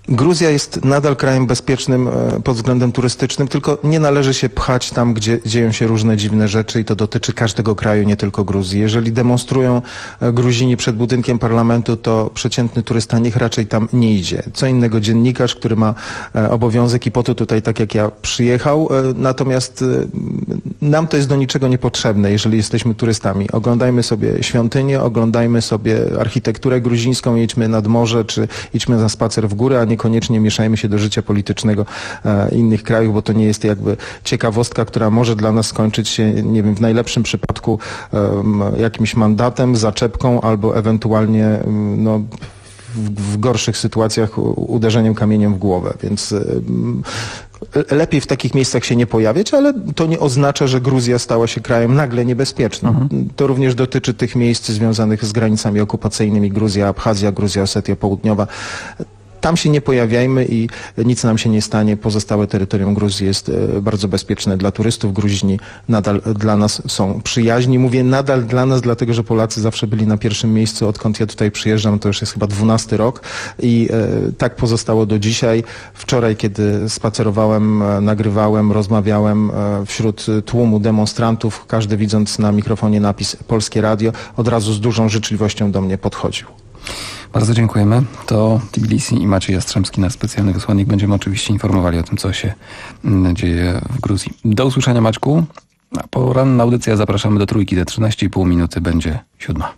Gruzja jest nadal krajem bezpiecznym e, pod względem turystycznym, tylko nie należy się pchać tam, gdzie dzieją się różne dziwne rzeczy i to dotyczy każdego kraju, nie tylko Gruzji. Jeżeli demonstrują e, Gruzini przed budynkiem parlamentu, to przeciętny turysta niech raczej tam nie idzie. Co innego dziennikarz, który ma e, obowiązek i po to tutaj, tak jak ja, przyjechał. E, natomiast e, nam to jest do niczego niepotrzebne, jeżeli jesteśmy turystami. Oglądajmy sobie świątynię, oglądajmy sobie architekturę gruzińską, jedźmy nad morze, czy idźmy na spacer w górę, a niekoniecznie mieszajmy się do życia politycznego e, innych krajów, bo to nie jest jakby ciekawostka, która może dla nas skończyć się, nie wiem, w najlepszym przypadku e, jakimś mandatem, zaczepką albo ewentualnie e, no, w, w gorszych sytuacjach uderzeniem kamieniem w głowę, więc e, lepiej w takich miejscach się nie pojawiać, ale to nie oznacza, że Gruzja stała się krajem nagle niebezpiecznym. Mhm. To również dotyczy tych miejsc związanych z granicami okupacyjnymi, Gruzja, Abchazja, Gruzja, Osetia Południowa. Tam się nie pojawiajmy i nic nam się nie stanie. Pozostałe terytorium Gruzji jest bardzo bezpieczne dla turystów. Gruzini nadal dla nas są przyjaźni. Mówię nadal dla nas, dlatego że Polacy zawsze byli na pierwszym miejscu, odkąd ja tutaj przyjeżdżam. To już jest chyba dwunasty rok i e, tak pozostało do dzisiaj. Wczoraj, kiedy spacerowałem, nagrywałem, rozmawiałem e, wśród tłumu demonstrantów, każdy widząc na mikrofonie napis Polskie Radio, od razu z dużą życzliwością do mnie podchodził. Bardzo dziękujemy. To Tbilisi i Maciej Jastrzębski, nasz specjalny wysłannik. Będziemy oczywiście informowali o tym, co się dzieje w Gruzji. Do usłyszenia, Maćku. A poranna audycja zapraszamy do Trójki. Za trzynaście i pół minuty będzie siódma.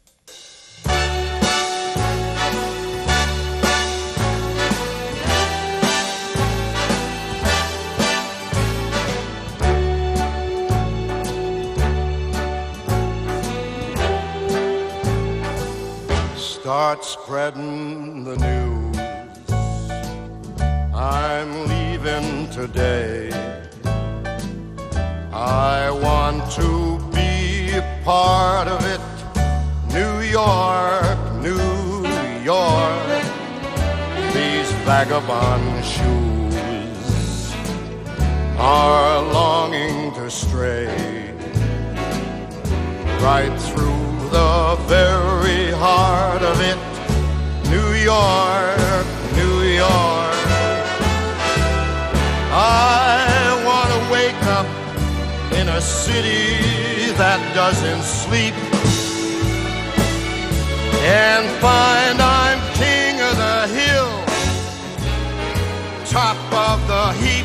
Start spreading the news. I'm leaving today. I want to be a part of it. New York, New York. These vagabond shoes are longing to stray right through the very heart of it. New York, New York. I want to wake up in a city that doesn't sleep and find I'm king of the hill, top of the heap.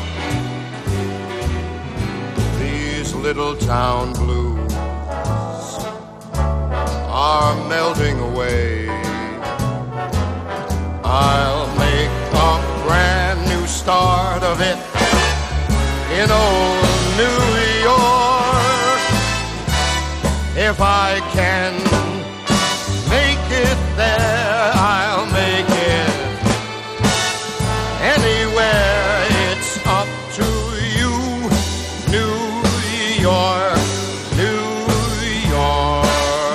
These little town blues are melting away. I'll make a brand new start of it in old New York. If I can make it there, I'll make it anywhere. It's up to you, New York, New York.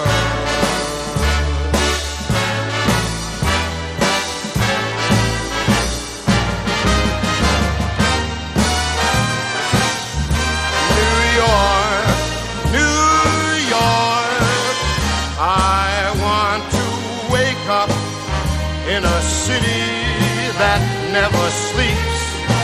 In a city that never sleeps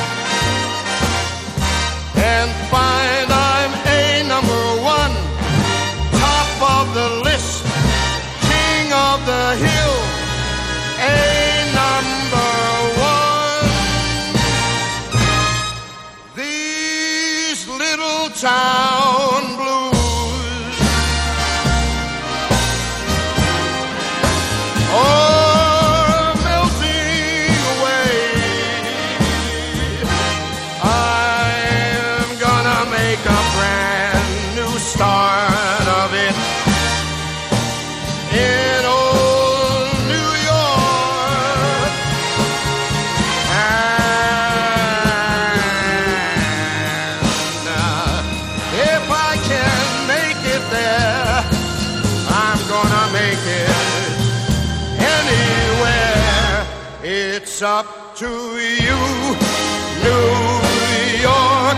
and find I'm a number one, top of the list, king of the hill, a number one. These little town blues, oh, start of it in old New York. And uh, if I can make it there, I'm gonna make it anywhere. It's up to you, New York.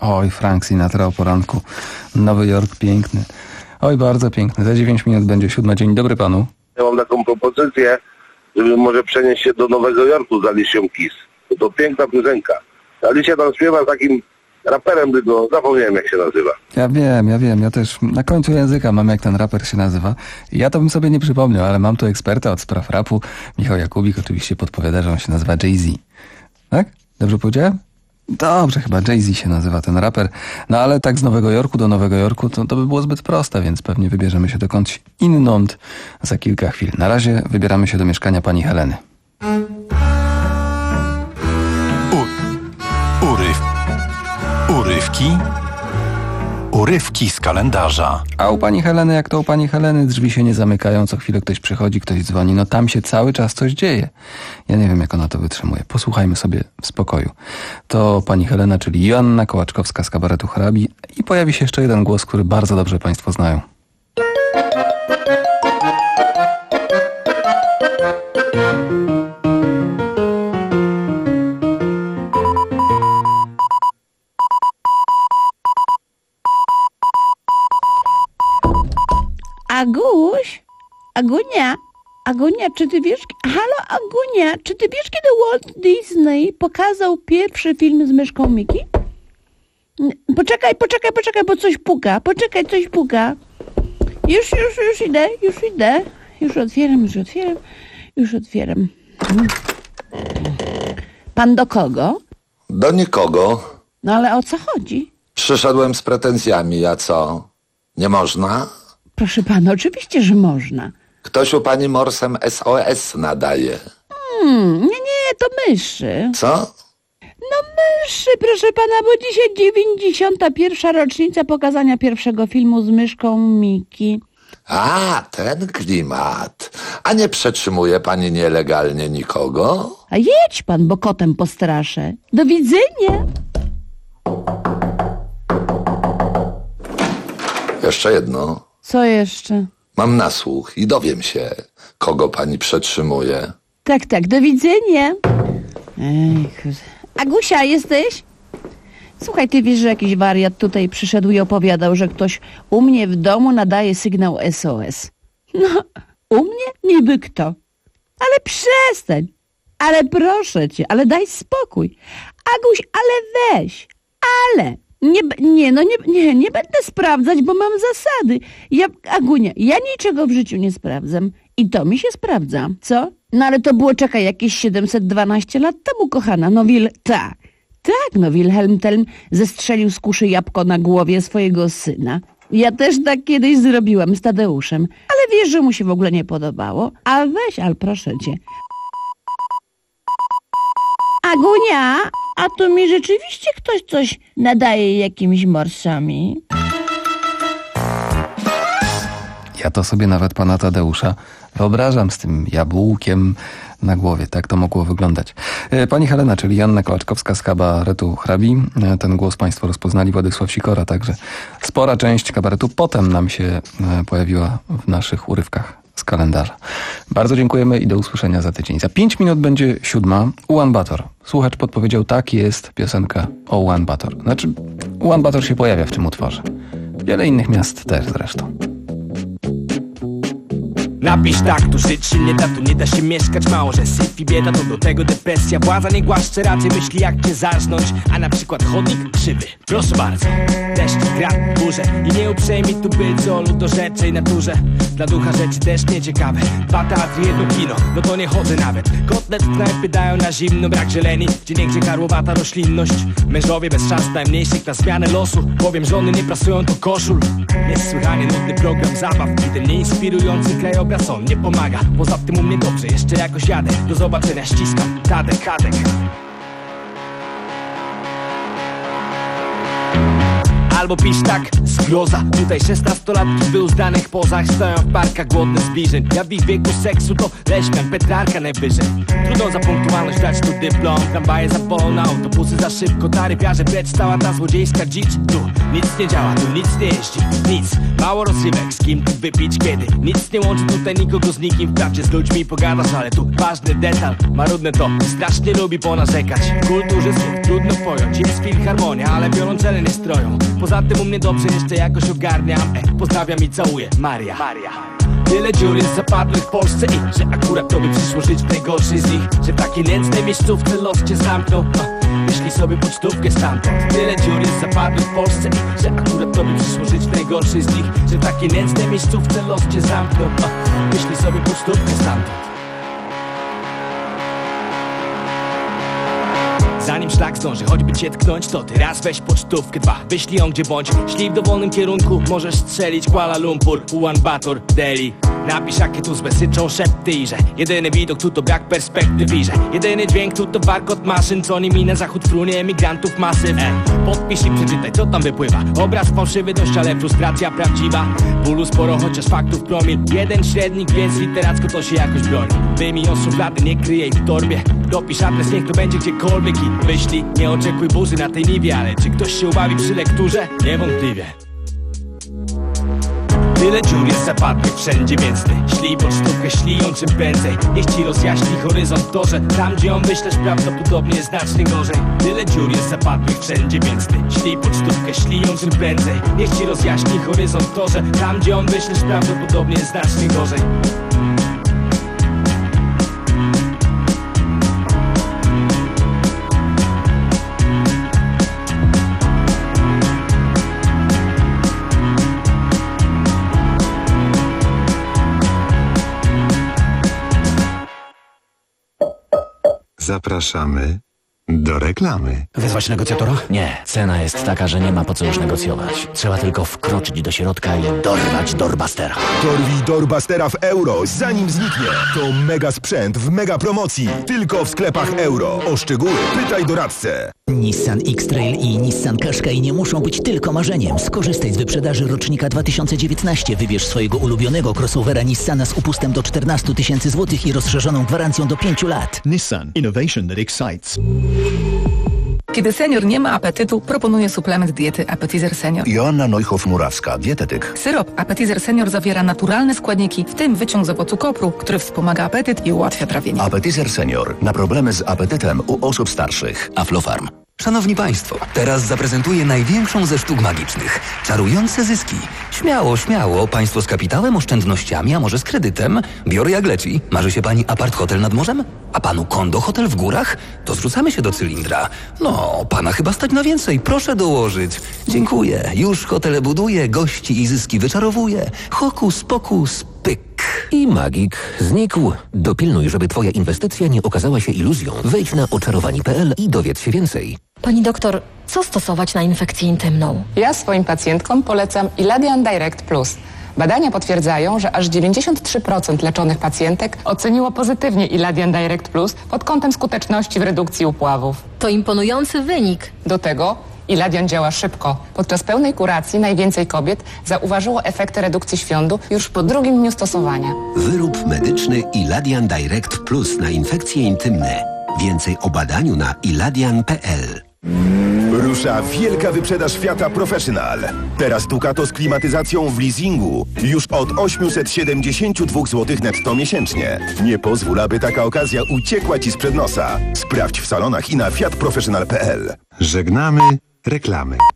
Oj, Frank Sinatra o poranku. Nowy Jork piękny. Oj, bardzo piękny. Za dziewięć minut będzie siódma. Dzień dobry panu. Ja mam taką propozycję, żeby może przenieść się do Nowego Jorku z Alicją Keys. To, to piękna piosenka. Alicja tam śpiewa takim raperem, tylko zapomniałem jak się nazywa. Ja wiem, ja wiem. Ja też na końcu języka mam jak ten raper się nazywa. Ja to bym sobie nie przypomniał, ale mam tu eksperta od spraw rapu. Michał Jakubik oczywiście podpowiada, że on się nazywa Jay-Z. Tak? Dobrze powiedziałem? Dobrze, chyba Jay-Z się nazywa ten raper. No ale tak z Nowego Jorku do Nowego Jorku to, to by było zbyt proste, więc pewnie wybierzemy się dokądś inąd za kilka chwil. Na razie wybieramy się do mieszkania pani Heleny. U, uryw, urywki, urywki z kalendarza. A u pani Heleny, jak to u pani Heleny, drzwi się nie zamykają, co chwilę ktoś przychodzi, ktoś dzwoni, no tam się cały czas coś dzieje. Ja nie wiem, jak ona to wytrzymuje. Posłuchajmy sobie w spokoju. To pani Helena, czyli Joanna Kołaczkowska z kabaretu Hrabi i pojawi się jeszcze jeden głos, który bardzo dobrze państwo znają. Aguś? Agunia? Agunia, czy ty wiesz... Halo, Agunia, czy ty wiesz, kiedy Walt Disney pokazał pierwszy film z myszką Miki? Poczekaj, poczekaj, poczekaj, bo coś puka. Poczekaj, coś puka. Już, już, już idę, już idę. Już otwieram, już otwieram, już otwieram. Pan do kogo? Do nikogo. No ale o co chodzi? Przyszedłem z pretensjami, a co? Nie można? Proszę pana, oczywiście, że można. Ktoś u pani morsem S O S nadaje. Hmm, nie, nie, to myszy. Co? No myszy, proszę pana, bo dzisiaj dziewięćdziesiąta pierwsza rocznica pokazania pierwszego filmu z myszką Miki. A, ten klimat. A nie przetrzymuje pani nielegalnie nikogo? A jedź pan, bo kotem postraszę. Do widzenia. Jeszcze jedno. Co jeszcze? Mam nasłuch i dowiem się, kogo pani przetrzymuje. Tak, tak, do widzenia. Ej, Agusia, jesteś? Słuchaj, ty wiesz, że jakiś wariat tutaj przyszedł i opowiadał, że ktoś u mnie w domu nadaje sygnał S O S. No, u mnie? Niby kto? Ale przestań. Ale proszę cię, ale daj spokój. Aguś, ale weź. Ale... Nie, nie, no nie, nie, nie będę sprawdzać, bo mam zasady. Ja, Agunia, ja niczego w życiu nie sprawdzam. I to mi się sprawdza, co? No ale to było, czekaj, jakieś siedemset dwanaście lat temu, kochana. No Wil, tak, tak, no Wilhelm Tell zestrzelił z kuszy jabłko na głowie swojego syna. Ja też tak kiedyś zrobiłam z Tadeuszem. Ale wiesz, że mu się w ogóle nie podobało. A weź, ale proszę cię. Agunia, a tu mi rzeczywiście ktoś coś nadaje jakimiś morsami. Ja to sobie nawet pana Tadeusza wyobrażam z tym jabłkiem na głowie. Tak to mogło wyglądać. Pani Helena, czyli Joanna Kołaczkowska z kabaretu Hrabi. Ten głos państwo rozpoznali. Władysław Sikora. Także spora część kabaretu potem nam się pojawiła w naszych urywkach z kalendarza. Bardzo dziękujemy i do usłyszenia za tydzień. Za pięć minut będzie siódma. Ulan Bator. Słuchacz podpowiedział, tak, jest piosenka o Ulan Bator. Znaczy, Ulan Bator się pojawia w tym utworze. Wiele innych miast też zresztą. Napisz tak, tu żyć się nie da, tu nie da się mieszkać. Mało, że syf i bieda, to do tego depresja. Władza nie głaszcze, raczej myśli jak nie zarżnąć. A na przykład chodnik krzywy, proszę bardzo. Deszcz, grad, burze i nie uprzejmi tu być o ludorzeczej naturze. Dla ducha rzeczy też nieciekawe. Dwa teatry, jedno kino, no to nie chodzę nawet. Kotlet w knajpy dają na zimno, brak zieleni. Gdzie niegdzie karłowata roślinność. Mężowie bez szans najmniejszych na zmianę losu. Powiem, żony nie prasują to koszul. Niesłychanie nudny program zabaw i ten nieinspirujący krajobraz on nie pomaga. Poza tym u mnie dobrze, jeszcze jakoś jadę. Do zobaczenia, ściskam, Tadek, Kadek. albo pisz tak, zgroza. Tutaj szesnastolatki w wyuzdanych pozach stoją w parkach głodne zbliżeń. Ja w ich wieku seksu to leśmian, Petrarka najwyżej. Trudno za punktualność dać tu dyplom. Tramwaje za wolno, autobusy za szybko, taryfiarze precz, cała ta złodziejska dzicz. Tu nic nie działa, tu nic nie jeździ, nic. Mało rozrywek, z kim tu wypić, kiedy nic nie łączy tutaj nikogo z nikim. Wprawdzie z ludźmi pogadasz, ale tu ważny detal. Marudne to, strasznie lubi ponarzekać. W kulturze słów trudno pojąć, jest filharmonia, ale wiolonczele nie stroją. Poza tym u mnie dobrze jeszcze jakoś ogarniam. E, pozdrawiam i całuję, Maria, Maria. Tyle dziur jest zapadłych w Polsce i że akurat tobie przyszło żyć w najgorszej z nich. Że w takiej nędznej miejscówce los cię zamknął. Wyślij sobie pocztówkę stamtąd. Tyle dziur jest zapadłych w Polsce i że akurat tobie przyszło żyć w najgorszej z nich. Że w takiej nędznej miejscówce los cię zamknął. Wyślij sobie pocztówkę stamtąd. Zanim szlak zdąży choćby cię tknąć, to ty raz weź pocztówkę, dwa wyślij ją gdzie bądź. Ślij w dowolnym kierunku, możesz strzelić Kuala Lumpur, Ulan Bator, Delhi. Napisz jakie tu złe syczą szepty i że jedyny widok tu to brak perspektyw i że jedyny dźwięk tu to warkot maszyn, co nimi na zachód frunie emigrantów masyw. E, podpisz i przeczytaj co tam wypływa. Obraz fałszywy dość, ale frustracja prawdziwa. Bólu sporo, chociaż faktów promil. Jeden średnik, więc literacko to się jakoś broni. Wyjmij osób lady, nie kryj w torbie. Dopisz adres, niech to będzie gdziekolwiek i wyślij. Nie oczekuj burzy na tej niwie, ale czy ktoś się ubawi przy lekturze? Niewątpliwie. Tyle dziur jest zapadłych wszędzie, więc ty ślij pocztówkę, ślij ją czym prędzej. Niech ci rozjaśni horyzont to, że tam gdzie ją wyślesz prawdopodobnie jest znacznie gorzej. Tyle dziur jest zapadłych wszędzie, więc ty ślij pocztówkę, ślij ją czym prędzej. Niech ci rozjaśni horyzont to, że tam gdzie ją wyślesz prawdopodobnie jest znacznie gorzej. Zapraszamy do reklamy. Wezwać negocjatora? Nie, cena jest taka, że nie ma po co już negocjować. Trzeba tylko wkroczyć do środka i dorwać Doorbustera. Dorwij Doorbustera w euro, zanim zniknie. To mega sprzęt w mega promocji. Tylko w sklepach euro. O szczegóły pytaj doradcę. Nissan X-Trail i Nissan Qashqai nie muszą być tylko marzeniem. Skorzystaj z wyprzedaży rocznika dwa tysiące dziewiętnastego. Wybierz swojego ulubionego crossovera Nissana z upustem do czternaście tysięcy złotych i rozszerzoną gwarancją do pięciu lat. Nissan. Innovation that excites. Kiedy senior nie ma apetytu, proponuję suplement diety Appetizer Senior. Joanna Neuchow-Murawska, dietetyk. Syrop Appetizer Senior zawiera naturalne składniki, w tym wyciąg z owocu kopru, który wspomaga apetyt i ułatwia trawienie. Appetizer Senior. Na problemy z apetytem u osób starszych. Aflofarm. Szanowni Państwo, teraz zaprezentuję największą ze sztuk magicznych. Czarujące zyski. Śmiało, śmiało. Państwo z kapitałem, oszczędnościami, a może z kredytem? Biorę jak leci. Marzy się Pani apart hotel nad morzem? A Panu kondo hotel w górach? To zrzucamy się do cylindra. No, Pana chyba stać na więcej. Proszę dołożyć. Dziękuję. Już hotele buduję, gości i zyski wyczarowuję. Hokus pokus pyk. I magik znikł. Dopilnuj, żeby Twoja inwestycja nie okazała się iluzją. Wejdź na oczarowani kropka p l i dowiedz się więcej. Pani doktor, co stosować na infekcję intymną? Ja swoim pacjentkom polecam Iladian Direct Plus. Badania potwierdzają, że aż dziewięćdziesiąt trzy procent leczonych pacjentek oceniło pozytywnie Iladian Direct Plus pod kątem skuteczności w redukcji upławów. To imponujący wynik. Do tego Iladian działa szybko. Podczas pełnej kuracji najwięcej kobiet zauważyło efekty redukcji świądu już po drugim dniu stosowania. Wyrób medyczny Iladian Direct Plus na infekcje intymne. Więcej o badaniu na iladian kropka p l. Rusza wielka wyprzedaż Fiata Professional. Teraz Ducato z klimatyzacją w leasingu już od osiemset siedemdziesiąt dwa złotych netto miesięcznie. Nie pozwól, aby taka okazja uciekła Ci sprzed nosa. Sprawdź w salonach i na fiat professional kropka p l. Żegnamy reklamy.